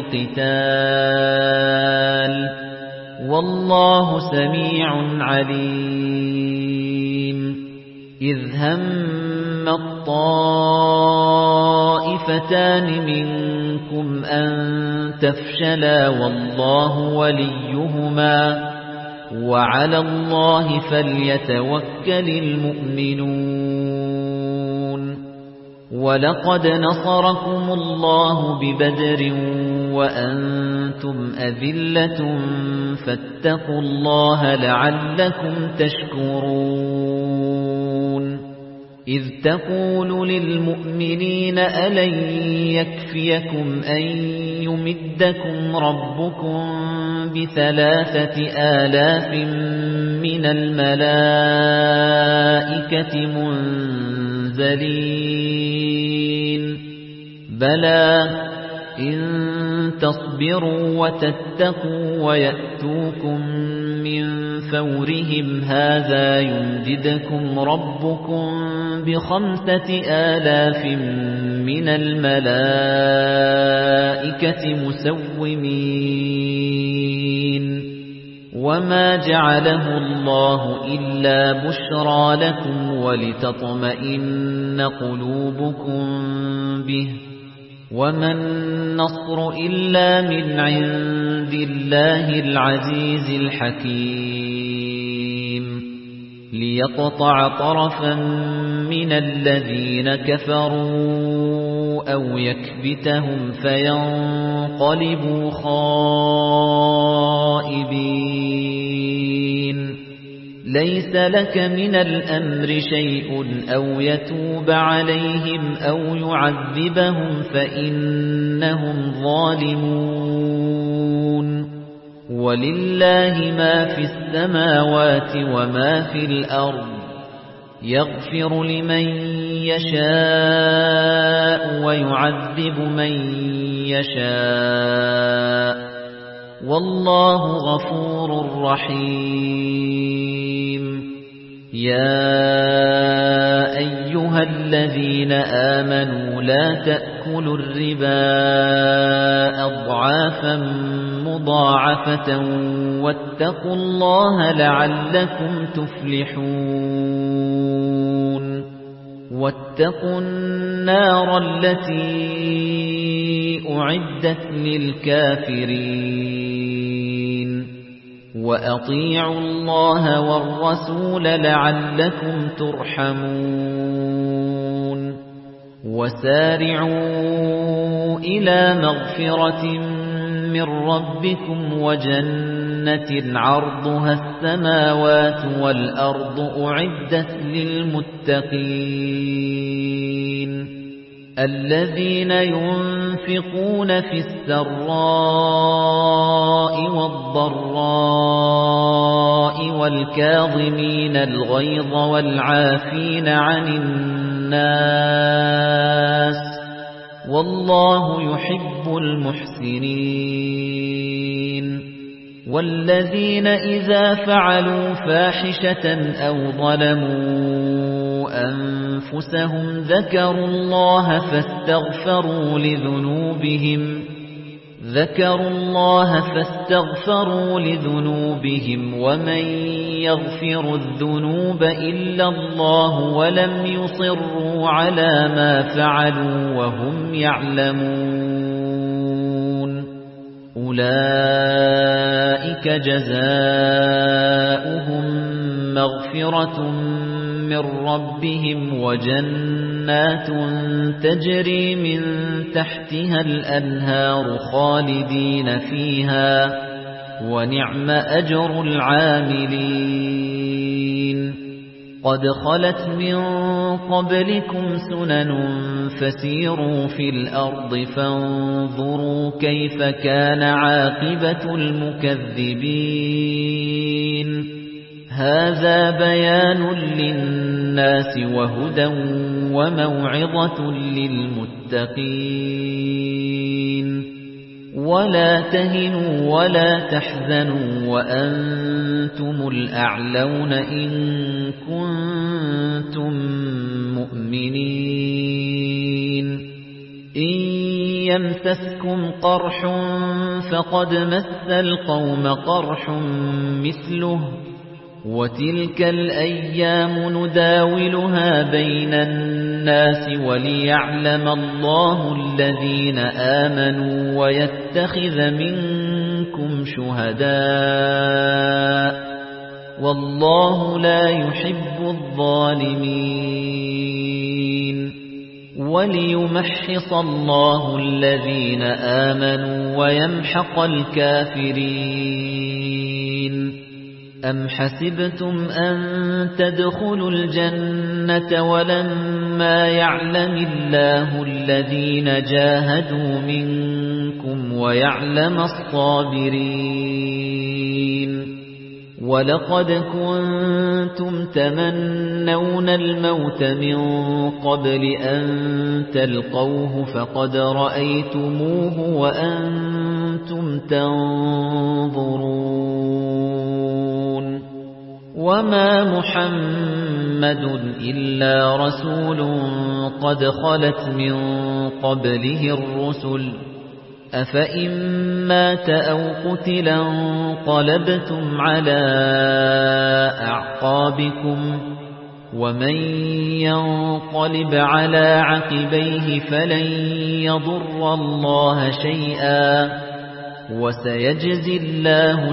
لِلْقِتَالِ وَاللَّهُ سَمِيعٌ عَلِيمٌ إِذْ هَمَّ الطَّائِفَتَانِ مِنكُمْ أَن تَفْشَلَا وَاللَّهُ وَلِيُّهُمَا وَعَلَى اللَّهِ فَلْيَتَوَكَّلِ الْمُؤْمِنُونَ وَلَقَدْ نَصَرَكُمُ اللَّهُ بِبَدْرٍ وَأَنْتُمْ أَذِلَّةٌ فَاتَّقُوا اللَّهَ لَعَلَّكُمْ تَشْكُرُونَ إذ تقول للمؤمنين ألن يكفيكم أن يمدكم ربكم بثلاثة آلاف من الملائكة منزلين بلى إن تصبروا وتتقوا ويأتوكم من فورهم هذا يمددكم ربكم بخمسة آلاف من الملائكة مسومين وما جعله الله إلا بشرى لكم ولتطمئن قلوبكم به وما النصر إلا من عند الله العزيز الحكيم ليقطع طرفا من الذين كفروا أو يكبتهم فينقلبوا خائبين ليس لك من الأمر شيء أو يتوب عليهم أو يعذبهم فإنهم ظالمون ولله ما في السماوات وما في الأرض يغفر لمن يشاء ويعذب من يشاء والله غفور رحيم يا أيها الذين آمنوا لا تأكلوا الربا أضعافا مضاعفة واتقوا الله لعلكم تفلحون واتقوا النار التي أعدت للكافرين وأطيعوا الله والرسول لعلكم ترحمون وسارعوا إلى مغفرة من ربكم وجنة عرضها السماوات والأرض أعدت للمتقين الذين ينفقون في السراء والضراء والكاظمين الغيظ والعافين عن الناس والله يحب المحسنين والذين إذا فعلوا فاحشة أو ظلموا أنفسهم ذكروا الله فاستغفروا لذنوبهم ذكروا الله فاستغفروا لذنوبهم ومن يغفر الذنوب إلا الله ولم يصروا على ما فعلوا وهم يعلمون أولئك جزاؤهم مغفرة من ربهم وجنات تجري من تحتها الأنهار خالدين فيها ونعم أجر العاملين قد خلت من قبلكم سنن فسيروا في الأرض فانظروا كيف كان عاقبة المكذبين هذا بيان للناس وهدى وموعظة للمتقين ولا تهنوا ولا تحزنوا وأنتم الأعلون إن كنتم مؤمنين إن يمسسكم قرح فقد مس القوم قرح مثله وتلك الأيام نداولها بين الناس وليعلم الله الذين آمنوا ويتخذ منكم شهداء والله لا يحب الظالمين وليمحص الله الذين آمنوا ويمحق الكافرين أم حسبتم أن تدخلوا الجنة وَلَمَّا يَعْلَمِ اللَّهُ الَّذِينَ جَاهَدُوا مِنكُمْ وَيَعْلَمَ الصَّابِرِينَ وَلَقَدْ كُنتُمْ تَمَنَّوْنَ الْمَوْتَ مِنْ قَبْلِ أَنْ تَلْقَوْهُ فَقَدْ رَأَيْتُمُوهُ وَأَنْتُمْ تَنْظُرُونَ وَمَا مُحَمَّدٌ إِلَّا رَسُولٌ قَدْ خَلَتْ مِنْ قَبْلِهِ الرُّسُلُ أَفَإِن مَّاتَ أَوْ قُتِلَ انقَلَبْتُمْ عَلَى أَعْقَابِكُمْ وَمَن يَنقَلِبْ عَلَى عَقِبَيْهِ فَلَن يَضُرَّ اللَّهَ شَيْئًا وَسَيَجْزِي اللَّهُ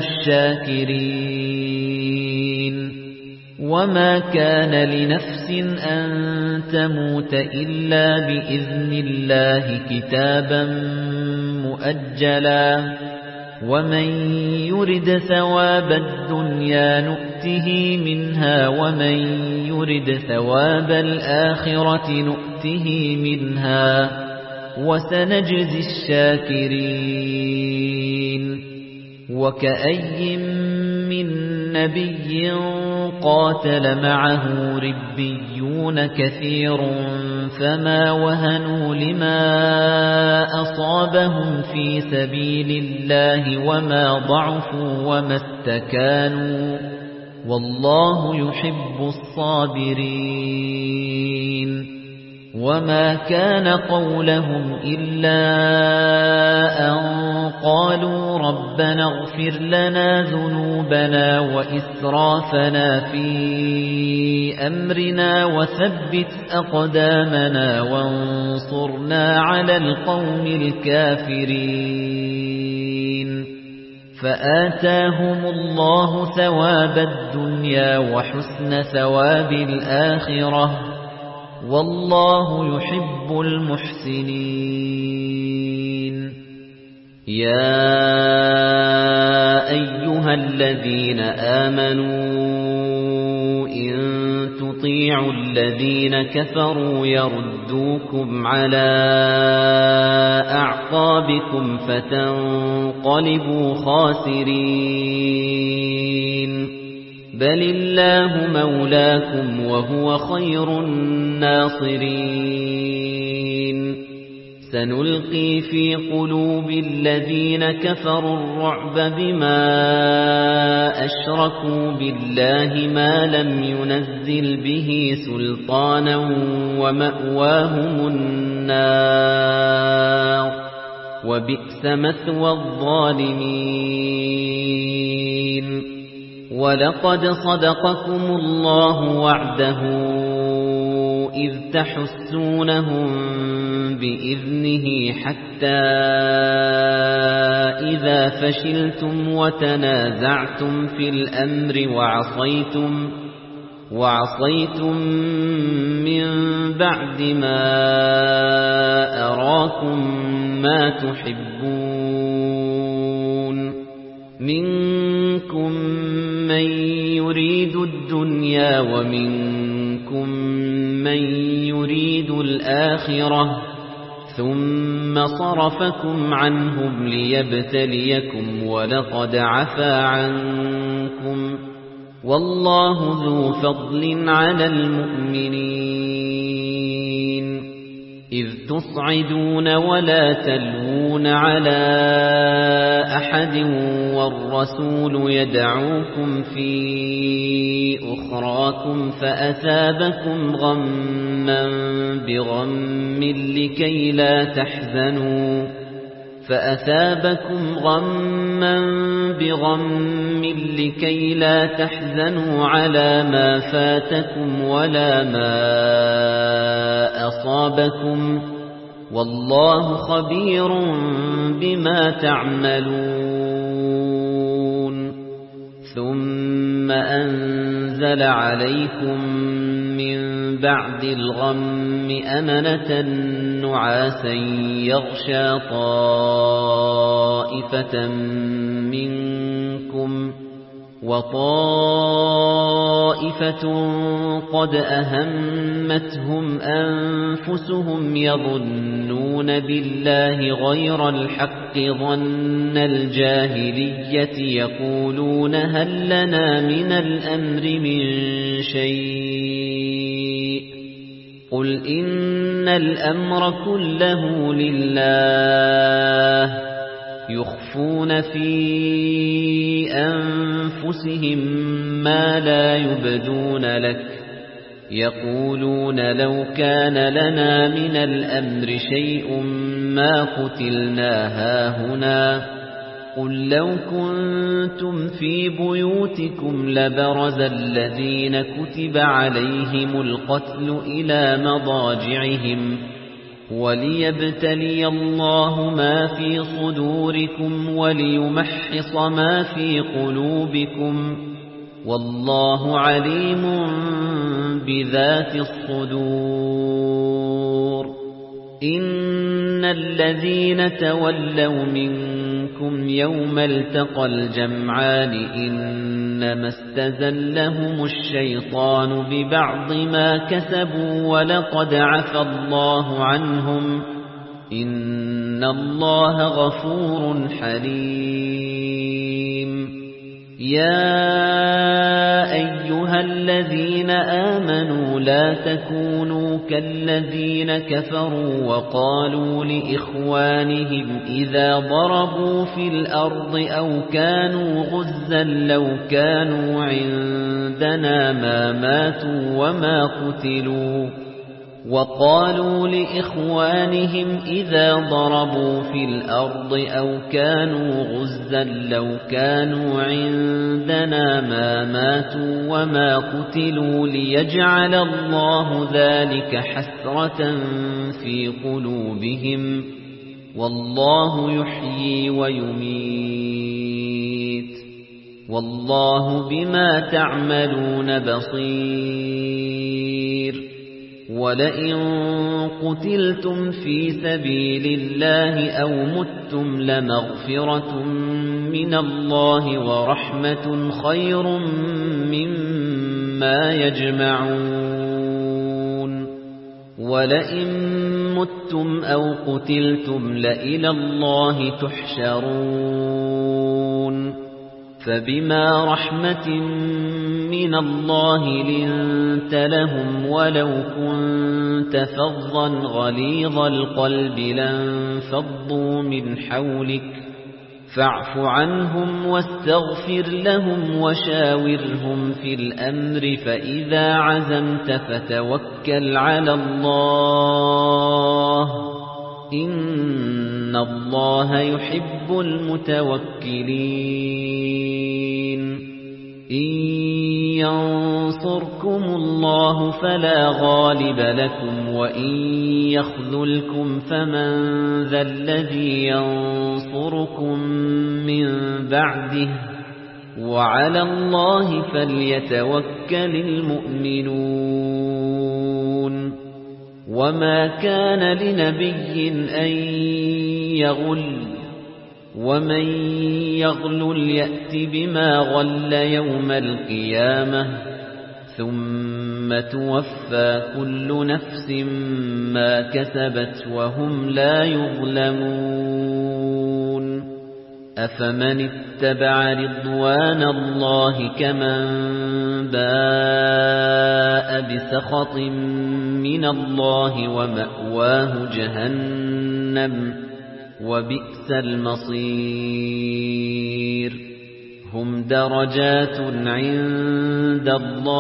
الشَّاكِرِينَ وَمَا كَانَ لِنَفْسٍ أَن تَمُوتَ إِلَّا بِإِذْنِ اللَّهِ كِتَابًا مُؤَجَّلًا وَمَن يُرِدْ ثَوَابَ الدُّنْيَا نُؤْتِهِ مِنْهَا وَمَن يُرِدْ ثَوَابَ الْآخِرَةِ نُؤْتِهِ مِنْهَا وَسَنَجْزِي الشَّاكِرِينَ وَكَأَيٍّ مِّن نَّبِيٍّ قَاتَلَ مَعَهُ رِبِّيُّونَ كَثِيرٌ فَمَا وَهَنُوا لِمَا أَصَابَهُمْ فِي سَبِيلِ اللَّهِ وَمَا ضَعُفُوا وَمَا اسْتَكَانُوا وَاللَّهُ يُحِبُّ الصَّابِرِينَ وَمَا كَانَ قَوْلَهُمْ إِلَّا أَن قَالُوا رَبَّنَا اغْفِرْ لَنَا ذُنُوبَنَا وَإِسْرَافَنَا فِي أَمْرِنَا وَثَبِّتْ أَقْدَامَنَا وَانصُرْنَا عَلَى الْقَوْمِ الْكَافِرِينَ فَآتَاهُمُ اللَّهُ ثَوَابَ الدُّنْيَا وَحُسْنَ ثَوَابِ الْآخِرَةِ وَاللَّهُ يُحِبُّ الْمُحْسِنِينَ يَا أَيُّهَا الَّذِينَ آمَنُوا إِن تُطِيعُوا الَّذِينَ كَفَرُوا يَرُدُّوكُمْ عَلَى أَعْقَابِكُمْ فَتَنقَلِبُوا خَاسِرِينَ بَلِ اللَّهُ مَوْلَاكُمْ وَهُوَ خَيْرُ النَّاصِرِينَ سَنُلْقِي فِي قُلُوبِ الَّذِينَ كَفَرُوا الرُّعْبَ بِمَا أَشْرَكُوا بِاللَّهِ مَا لَمْ يُنَزِّلْ بِهِ سُلْطَانًا وَمَأْوَاهُمُ النَّارُ وَبِئْسَ مَثْوَى الظَّالِمِينَ وَلَقَدْ صَدَقَكُمُ اللَّهُ وَعْدَهُ إِذْ تَحُسُّونَهُم بِإِذْنِهِ حَتَّى إِذَا فَشِلْتُمْ وَتَنَازَعْتُمْ فِي الْأَمْرِ وَعَصَيْتُمْ وَعَصَيْتُمْ مِنْ بَعْدِ مَا أَرَاكُمْ مَا تُحِبُّونَ مِنكُم مَّن يُرِيدُ الدُّنْيَا وَمِنكُم مَّن يُرِيدُ الْآخِرَةَ ثُمَّ صَرَفَكُمْ عَنْهُمْ لِيَبْتَلِيَكُمْ وَلَقَدْ عَفَا عَنكُمْ وَاللَّهُ ذُو فَضْلٍ عَلَى الْمُؤْمِنِينَ إِذْ تُصْعِدُونَ وَلَا تَلْوُونَ عَلَى أَحَدٍ وَالرَّسُولُ يَدْعُوكُمْ فِي أُخْرَاكُمْ فَأَثَابَكُمْ غَمًّا بِغَمٍّ لِكَيْ لَا تَحْزَنُوا فَأَثَابَكُمْ غَمًّا بِغَمٍّ لِكَيْ لَا تَحْزَنُوا عَلَى مَا فَاتَكُمْ وَلَا مَا أَصَابَكُمْ وَاللَّهُ خَبِيرٌ بِمَا تَعْمَلُونَ ثُمَّ أَنزَلَ عَلَيْكُم مِّن بَعْدِ الْغَمِّ أَمَنَةً نُعَاسًا يَغْشَىٰ طَائِفَةً مِّنكُمْ وطائفة قد أهمتهم أنفسهم يظنون بالله غير الحق ظن الجاهلية يقولون هل لنا من الأمر من شيء قل إن الأمر كله لله يخفون في أنفسهم ما لا يبدون لك يقولون لو كان لنا من الأمر شيء ما قتلنا هاهنا قل لو كنتم في بيوتكم لبرز الذين كتب عليهم القتل إلى مضاجعهم وليبتلي الله ما في صدوركم وليمحص ما في قلوبكم والله عليم بذات الصدور إن الذين تولوا منكم يوم التقى الجمعان إنما استزلهم الشيطان ببعض ما كسبوا ولقد عفى الله عنهم إن الله غفور حليم يا أيها الذين آمنوا لا تكونوا كالذين كفروا وقالوا لإخوانهم إذا ضربوا في الأرض أو كانوا غزا لو كانوا عندنا ما ماتوا وما قتلوا وقالوا لإخوانهم إذا ضربوا في الأرض أو كانوا غزا لو كانوا عندنا ما ماتوا وما قتلوا ليجعل الله ذلك حسرة في قلوبهم والله يحيي ويميت والله بما تعملون بصير ولئن قتلتم في سبيل الله أو متم لمغفرة من الله ورحمة خير مما يجمعون ولئن متم أو قتلتم لإلى الله تحشرون فبما رحمة من الله لنت لهم ولو كنت فظا غليظ القلب لانفضوا من حولك فاعف عنهم واستغفر لهم وشاورهم في الأمر فإذا عزمت فتوكل على الله إن الله يحب المتوكلين إن ينصركم الله فلا غالب لكم وإن يخذلكم فمن ذا الذي ينصركم من بعده وعلى الله فليتوكل المؤمنون وما كان لنبي أن يغل ومن يغلل يأت بما غل يوم القيامة ثم توفى كل نفس ما كسبت وهم لا يظلمون أفمن اتبع رضوان الله كمن باء بسخط من الله ومأواه جهنم وبئس المصير هم درجات عند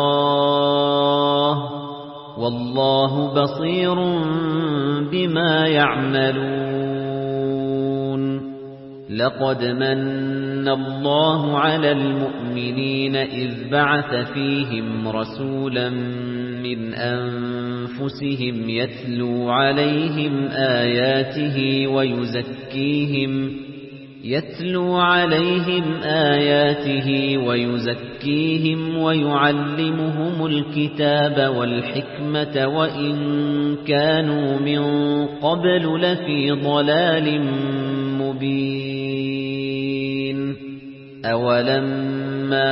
الله والله بصير بما يعملون لقد من الله على المؤمنين إذ بعث فيهم رسولا من أنفسهم يتلو عليهم آياته ويزكيهم يتلو عليهم آياته ويزكيهم ويعلمهم الكتاب والحكمة وإن كانوا من قبل لفي ضلال مبين أَوَلَمَّا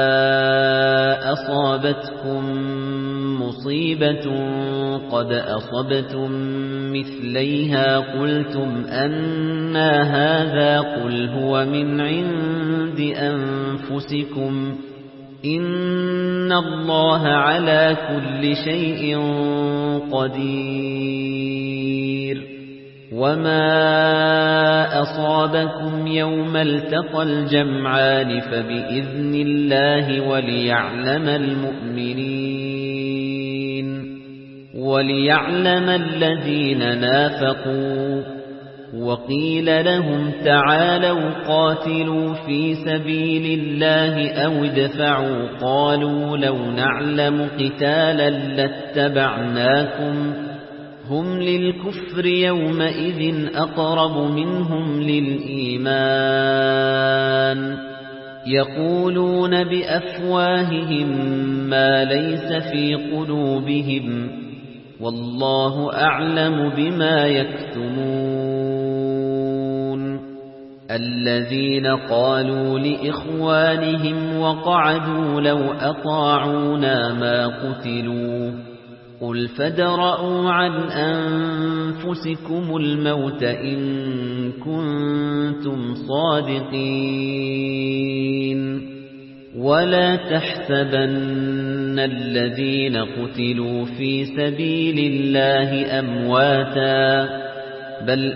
أَصَابَتْكُم مُّصِيبَةٌ قَدْ أَصَبْتُم مِّثْلَيْهَا قُلْتُمْ أَنَّىٰ هَٰذَا قُلْ هُوَ مِنْ عِندِ أَنفُسِكُمْ إِنَّ اللَّهَ عَلَىٰ كُلِّ شَيْءٍ قَدِيرٌ وَمَا أَصَابَكُمْ يَوْمَ الْتَقَى الْجَمْعَانِ فَبِإِذْنِ اللَّهِ وَلِيَعْلَمَ الْمُؤْمِنِينَ وَلِيَعْلَمَ الَّذِينَ نَافَقُوا وَقِيلَ لَهُمْ تَعَالَوْا قَاتِلُوا فِي سَبِيلِ اللَّهِ أَوِ ادْفَعُوا قَالُوا لَوْ نَعْلَمُ قِتَالًا لَّاتَّبَعْنَاكُمْ هُمْ لِلْكُفْرِ يَوْمَئِذٍ أَقْرَبُ مِنْهُمْ لِلْإِيمَانِ يَقُولُونَ بِأَفْوَاهِهِم مَّا لَيْسَ فِي قُلُوبِهِمْ وَاللَّهُ أَعْلَمُ بِمَا يَكْتُمُونَ الَّذِينَ قَالُوا لِإِخْوَانِهِمْ وَقَعَدُوا لَوْ أَطَاعُونَا مَا قُتِلُوا قُلْ فَادْرَءُوا عَنْ أَنفُسِكُمُ الْمَوْتَ إِن كُنتُمْ صَادِقِينَ وَلَا تَحْسَبَنَّ الَّذِينَ قُتِلُوا فِي سَبِيلِ اللَّهِ أَمْوَاتًا بَلْ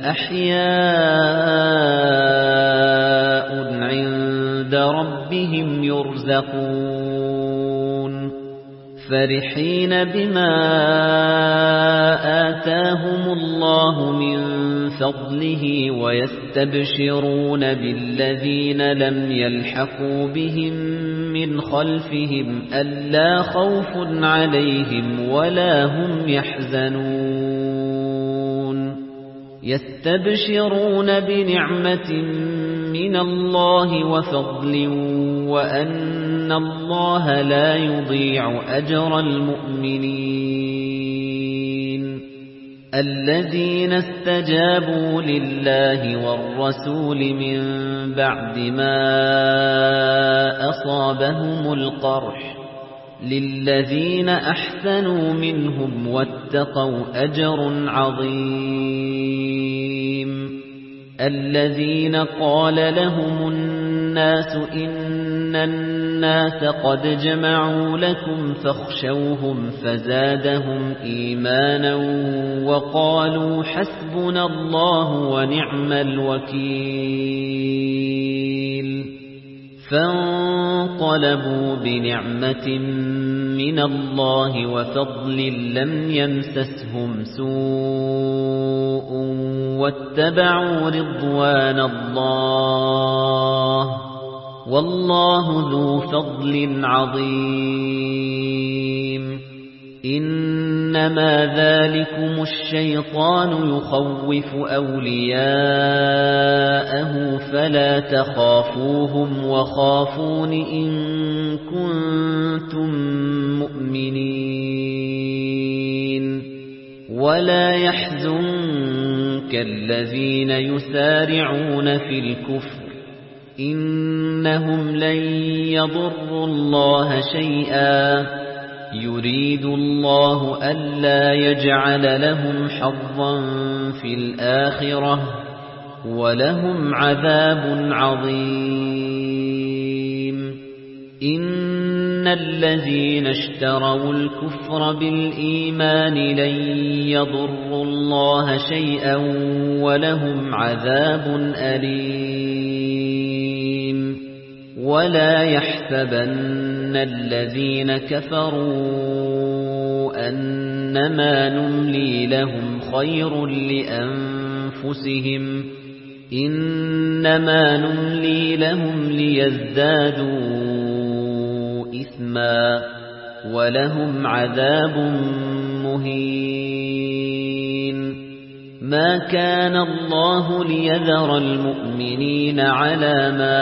أَحْيَاءٌ عِندَ رَبِّهِمْ يُرْزَقُونَ فَرِحِينَ بِمَا آتَاهُمُ اللَّهُ مِنْ فَضْلِهِ وَيَسْتَبْشِرُونَ بِالَّذِينَ لَمْ يَلْحَقُوا بِهِمْ مِنْ خَلْفِهِمْ أَلَّا خَوْفٌ عَلَيْهِمْ وَلَا هُمْ يَحْزَنُونَ يَسْتَبْشِرُونَ بِنِعْمَةٍ مِنَ اللَّهِ وَفَضْلٍ وَأَنَّ اللَّهَ لَا يُضِيعُ أَجْرَ الْمُؤْمِنِينَ الَّذِينَ اسْتَجَابُوا لِلَّهِ وَالرَّسُولِ مِن بَعْدِ مَا أَصَابَهُمُ الْقَرْحُ لِلَّذِينَ أَحْسَنُوا مِنْهُمْ وَاتَّقَوْا أَجْرٌ عَظِيمٌ الَّذِينَ قَالَ لَهُمُ النَّاسُ إِنَّ النَّاسَ قَدْ جَمَعُوا لَكُمْ فَاخْشَوْهُمْ فَزَادَهُمْ إِيمَانًا وَقَالُوا حَسْبُنَا اللَّهُ وَنِعْمَ الْوَكِيلُ فَانقَلَبُوا بِنِعْمَةٍ مِّنَ اللَّهِ وَفَضْلٍ لَّمْ يَمْسَسْهُمْ سُوءٌ وَاتَّبَعُوا رِضْوَانَ اللَّهِ وَاللَّهُ ذُو فَضْلٍ عَظِيمٍ إِنَّمَا ذَلِكُمُ الشَّيْطَانُ يُخَوِّفُ أَوْلِيَاءَهُ فَلَا تَخَافُوهُمْ وَخَافُونِ إِن كُنتُم مُّؤْمِنِينَ وَلَا يَحْزُنكَ الَّذِينَ يُسَارِعُونَ فِي الْكُفْرِ إِنَّهُمْ لَن يَضُرُّوا اللَّهَ شَيْئًا يُرِيدُ اللَّهُ أَلَّا يَجْعَلَ لَهُمْ حَظًّا فِي الْآخِرَةِ وَلَهُمْ عَذَابٌ عَظِيمٌ إِنَّ الَّذِينَ اشْتَرَوُا الْكُفْرَ بِالْإِيمَانِ لَن يَضُرُّوا اللَّهَ شَيْئًا وَلَهُمْ عَذَابٌ أَلِيمٌ وَلَا يَحْسَبَنَّ الَّذِينَ كَفَرُوا أَنَّمَا نُمْلِي لَهُمْ خَيْرٌ لِّأَنفُسِهِمْ إِنَّمَا نُمْلِي لَهُمْ لِيَزْدَادُوا إِثْمًا وَلَهُمْ عَذَابٌ مُهِينٌ مَا كَانَ اللَّهُ لِيَذَرَ الْمُؤْمِنِينَ عَلَى مَا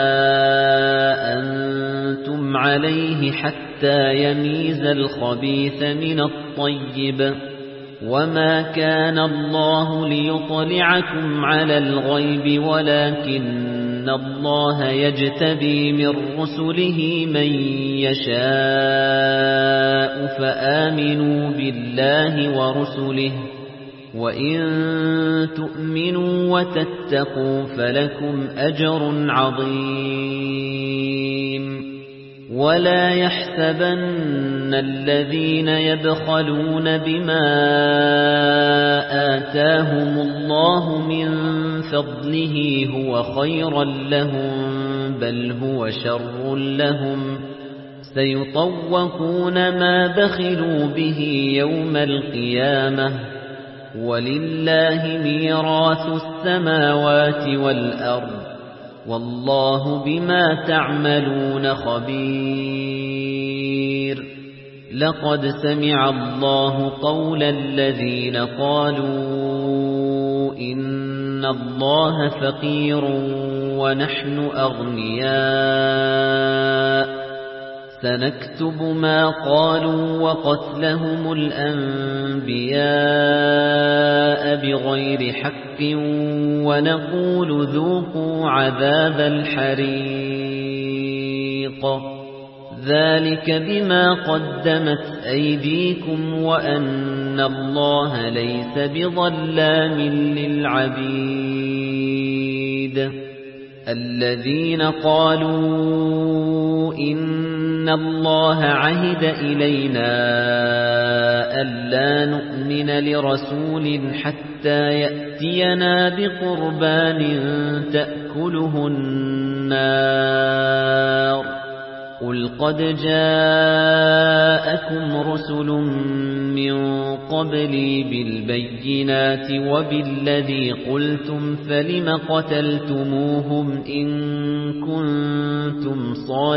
أَنتُمْ عَلَيْهِ حَتَّى يَمِيزَ الْخَبِيثَ مِنَ الطَّيِّبِ وَمَا كَانَ اللَّهُ لِيُطْلِعَكُمْ عَلَى الْغَيْبِ وَلَكِنَّ اللَّهَ يَجْتَبِي مِن رُّسُلِهِ مَن يَشَاءُ فَآمِنُوا بِاللَّهِ وَرُسُلِهِ وَإِن تُؤْمِنُوا وَتَتَّقُوا فَلَكُمْ أَجْرٌ عَظِيمٌ وَلَا يَحْسَبَنَّ الَّذِينَ يَبْخَلُونَ بِمَا آتَاهُمُ اللَّهُ مِنْ فَضْلِهِ هُوَ خَيْرًا لَهُمْ بَلْ هُوَ شَرٌّ لَهُمْ سَيُطَوَّقُونَ مَا بَخِلُوا بِهِ يَوْمَ الْقِيَامَةِ وَلِلَّهِ مِيرَاثُ السَّمَاوَاتِ وَالْأَرْضِ وَاللَّهُ بِمَا تَعْمَلُونَ خَبِيرٌ لَقَدْ سَمِعَ اللَّهُ قَوْلَ الَّذِينَ قَالُوا إِنَّ اللَّهَ فَقِيرٌ وَنَحْنُ أَغْنِيَاءُ سَنَكْتُبُ مَا قَالُوا وَقَتْلَهُمُ الْأَنبِيَاءَ بِغَيْرِ حَقٍّ وَنَقُولُ ذُوقُوا عَذَابَ الْحَرِيقِ ذَلِكَ بِمَا قَدَّمَتْ أَيْدِيكُمْ وَأَنَّ اللَّهَ لَيْسَ بِظَلَّامٍ لِلْعَبِيدِ الَّذِينَ قَالُوا إِنَّ اللَّهَ عَهِدَ إِلَيْنَا أَلَّا نُؤْمِنَ لِرَسُولٍ حَتَّى يَأْتِيَنَا بِقُرْبَانٍ تَأْكُلُهُ النَّارُ قُلْ قَدْ جَاءَكُمْ رُسُلٌ مِّن قَبْلِي بِالْبَيِّنَاتِ وَبِالَّذِي قُلْتُمْ فَلِمَ قَتَلْتُمُوهُمْ إِن كُنتُمْ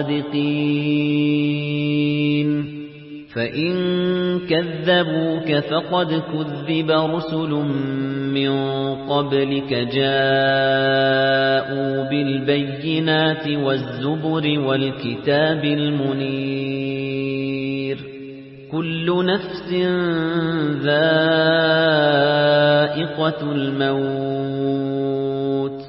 صَادِقِينَ فَإِن كَذَّبُوكَ فَقَدْ كُذِّبَ رُسُلٌ مِّن قَبْلِكَ جَاءُوا بِالْبَيِّنَاتِ وَالزُّبُرِ وَالْكِتَابِ الْمُنِيرِ كُلُّ نَفْسٍ ذَائِقَةُ الْمَوْتِ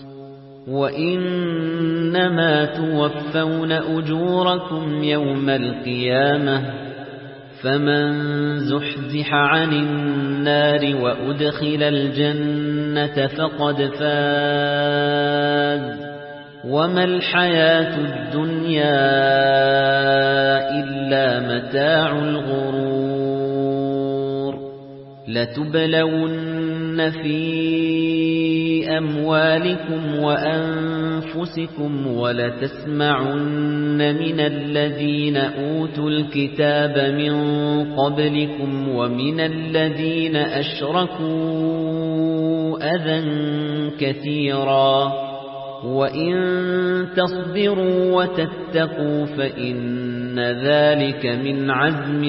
وَإِنَّمَا تُوَفَّوْنَ أُجُورَكُمْ يَوْمَ الْقِيَامَةِ فَمَن زُحْزِحَ عَنِ النَّارِ وَأُدْخِلَ الْجَنَّةَ فَقَدْ فَازَ وَمَا الْحَيَاةُ الدُّنْيَا إِلَّا مَتَاعُ الْغُرُورِ لَتُبْلَوُنَّ فِي أَمْوَالِكُمْ وَأَنفُسِكُمْ وَلَتَسْمَعُنَّ مِنَ الَّذِينَ أُوتُوا الْكِتَابَ مِنْ قَبْلِكُمْ وَمِنَ الَّذِينَ أَشْرَكُوا أَذًى كَثِيرًا وَإِن تَصْبِرُوا وَتَتَّقُوا فَإِنَّ ذَلِكَ مِنْ عَزْمِ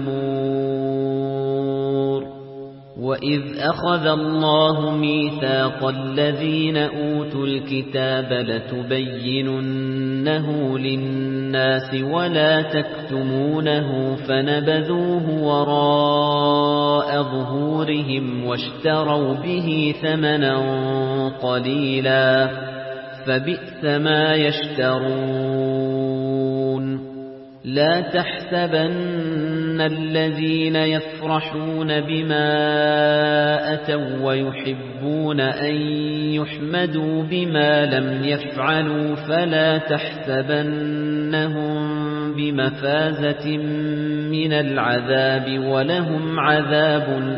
الْأُمُورِ وَإِذْ أَخَذَ اللَّهُ مِيثَاقَ الَّذِينَ أُوتُوا الْكِتَابَ لَتُبَيِّنُنَّهُ لِلنَّاسِ وَلَا تَكْتُمُونَهُ فَنَبَذُوهُ وَرَاءَ ظُهُورِهِمْ وَاشْتَرَوْا بِهِ ثَمَنًا قَلِيلًا فَبِئْسَ مَا يَشْتَرُونَ لَا تَحْسَبَنَّ الَّذِينَ يَفْرَحُونَ بِمَا أَتَوا وَيُحِبُّونَ أَن يُحْمَدُوا بِمَا لَمْ يَفْعَلُوا فَلَا تَحْسَبَنَّهُم بِمَفَازَةٍ مِّنَ الْعَذَابِ وَلَهُمْ عَذَابٌ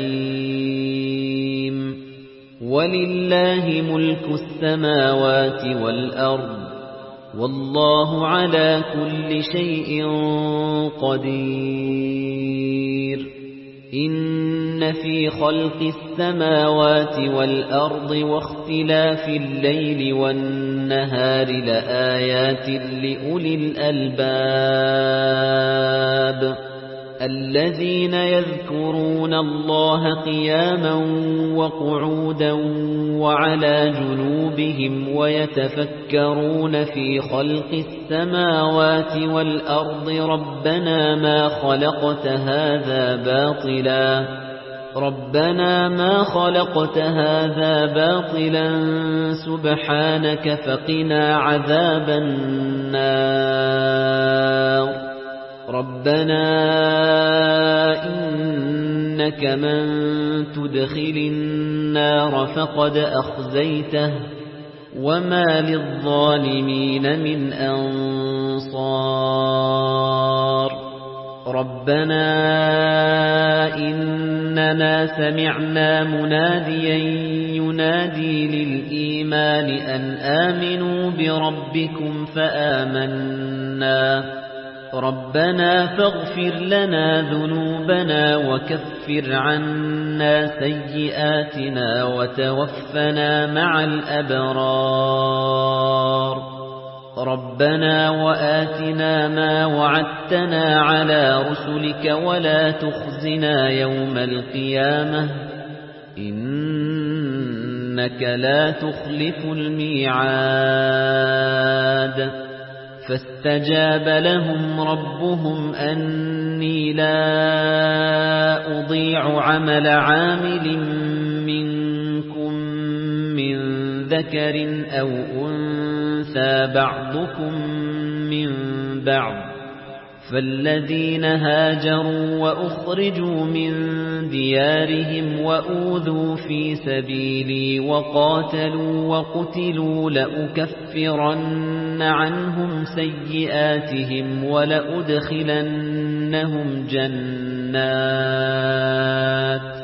أَلِيمٌ وَلِلَّهِ مُلْكُ السَّمَاوَاتِ وَالْأَرْضِ وَاللَّهُ عَلَى كُلِّ شَيْءٍ قَدِيرٌ إِنَّ فِي خَلْقِ السَّمَاوَاتِ وَالْأَرْضِ وَاخْتِلَافِ اللَّيْلِ وَالنَّهَارِ لَآيَاتٍ لِأُولِي الْأَلْبَابِ الَّذِينَ يَذْكُرُونَ اللَّهَ قِيَامًا وَقُعُودًا وَعَلَى جُنُوبِهِمْ وَيَتَفَكَّرُونَ فِي خَلْقِ السَّمَاوَاتِ وَالْأَرْضِ رَبَّنَا مَا خَلَقْتَ هَذَا بَاطِلًا رَبَّنَا مَا خَلَقْتَ هَذَا بَاطِلًا سُبْحَانَكَ فَقِنَا عَذَابَ النَّارِ رَبَّنَا إِنَّكَ مَن تُدْخِلِ النَّارَ فَقَدْ أَخْزَيْتَهُ وَمَا لِلظَّالِمِينَ مِنْ أَنصَارٍ رَبَّنَا إِنَّنَا سَمِعْنَا مُنَادِيًا يُنَادِي لِلْإِيمَانِ أَنْ آمِنُوا بِرَبِّكُمْ فَآمَنَّا رَبَّنَا فَاغْفِرْ لَنَا ذُنُوبَنَا وَكَفِّرْ عَنَّا سَيِّئَاتِنَا وَتَوَفَّنَا مَعَ الْأَبْرَارِ رَبَّنَا وَآتِنَا مَا وَعَدتَّنَا عَلَى رُسُلِكَ وَلَا تُخْزِنَا يَوْمَ الْقِيَامَةِ إِنَّكَ لَا تُخْلِفُ الْمِيعَادَ فَاسْتَجَابَ لَهُمْ رَبُّهُمْ أَنِّي لَا أُضِيعُ عَمَلَ عَامِلٍ مِّنكُم مِّن ذَكَرٍ أَوْ أُنثَىٰ بَعْضُكُم مِّن بَعْضٍ فَالَّذِينَ هَاجَرُوا وَأُخْرِجُوا مِن دِيَارِهِمْ وَأُوذُوا فِي سَبِيلِي وَقَاتَلُوا وَقُتِلُوا لَأُكَفِّرَنَّ عَنْهُمْ سَيِّئَاتِهِمْ وَلَأُدْخِلَنَّهُمْ جَنَّاتٍ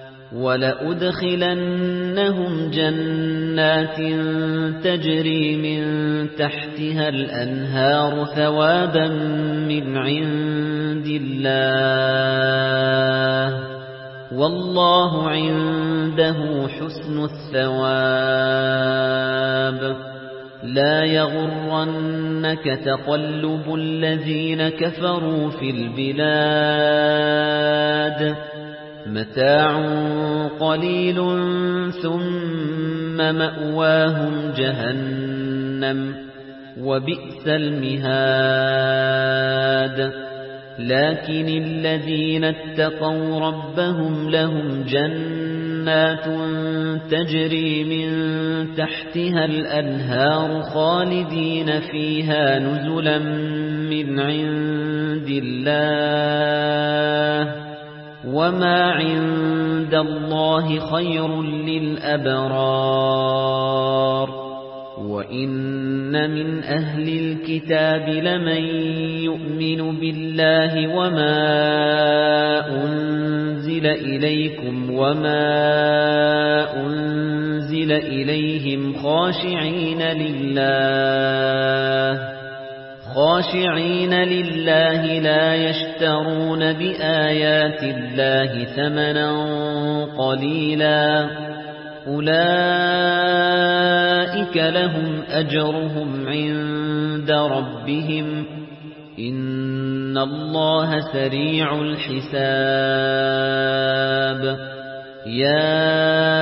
وَلَأُدْخِلَنَّهُمْ جَنَّاتٍ تَجْرِي مِن تَحْتِهَا الْأَنْهَارُ ثَوَابًا مِّنْ عِندِ اللَّهِ وَاللَّهُ عِندَهُ حُسْنُ الثَّوَابِ لَا يَغُرَّنَّكَ تَقَلُّبُ الَّذِينَ كَفَرُوا فِي الْبِلَادِ مَتَاعٌ قَلِيلٌ ثُمَّ مَأْوَاهُمْ جَهَنَّمُ وَبِئْسَ الْمِهَادُ لَكِنِ الَّذِينَ اتَّقَوْا رَبَّهُمْ لَهُمْ جَنَّاتٌ تَجْرِي مِن تَحْتِهَا الْأَنْهَارُ خَالِدِينَ فِيهَا نُزُلًا مِّنْ عِندِ اللَّهِ وَمَا عِندَ اللَّهِ خَيْرٌ لِّلْأَبْرَارِ وَإِنَّ مِنْ أَهْلِ الْكِتَابِ لَمَن يُؤْمِنُ بِاللَّهِ وَمَا أُنزِلَ إِلَيْكُمْ وَمَا أُنزِلَ إِلَيْهِمْ خَاشِعِينَ لِلَّهِ خاشعين لله لا يشترون بآيات الله ثمنا قليلا أولئك لهم أجرهم عند ربهم إن الله سريع الحساب يا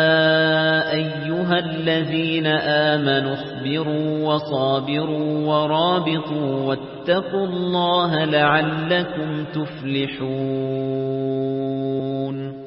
أيها الذين آمنوا اصبروا وصابروا ورابطوا واتقوا الله لعلكم تفلحون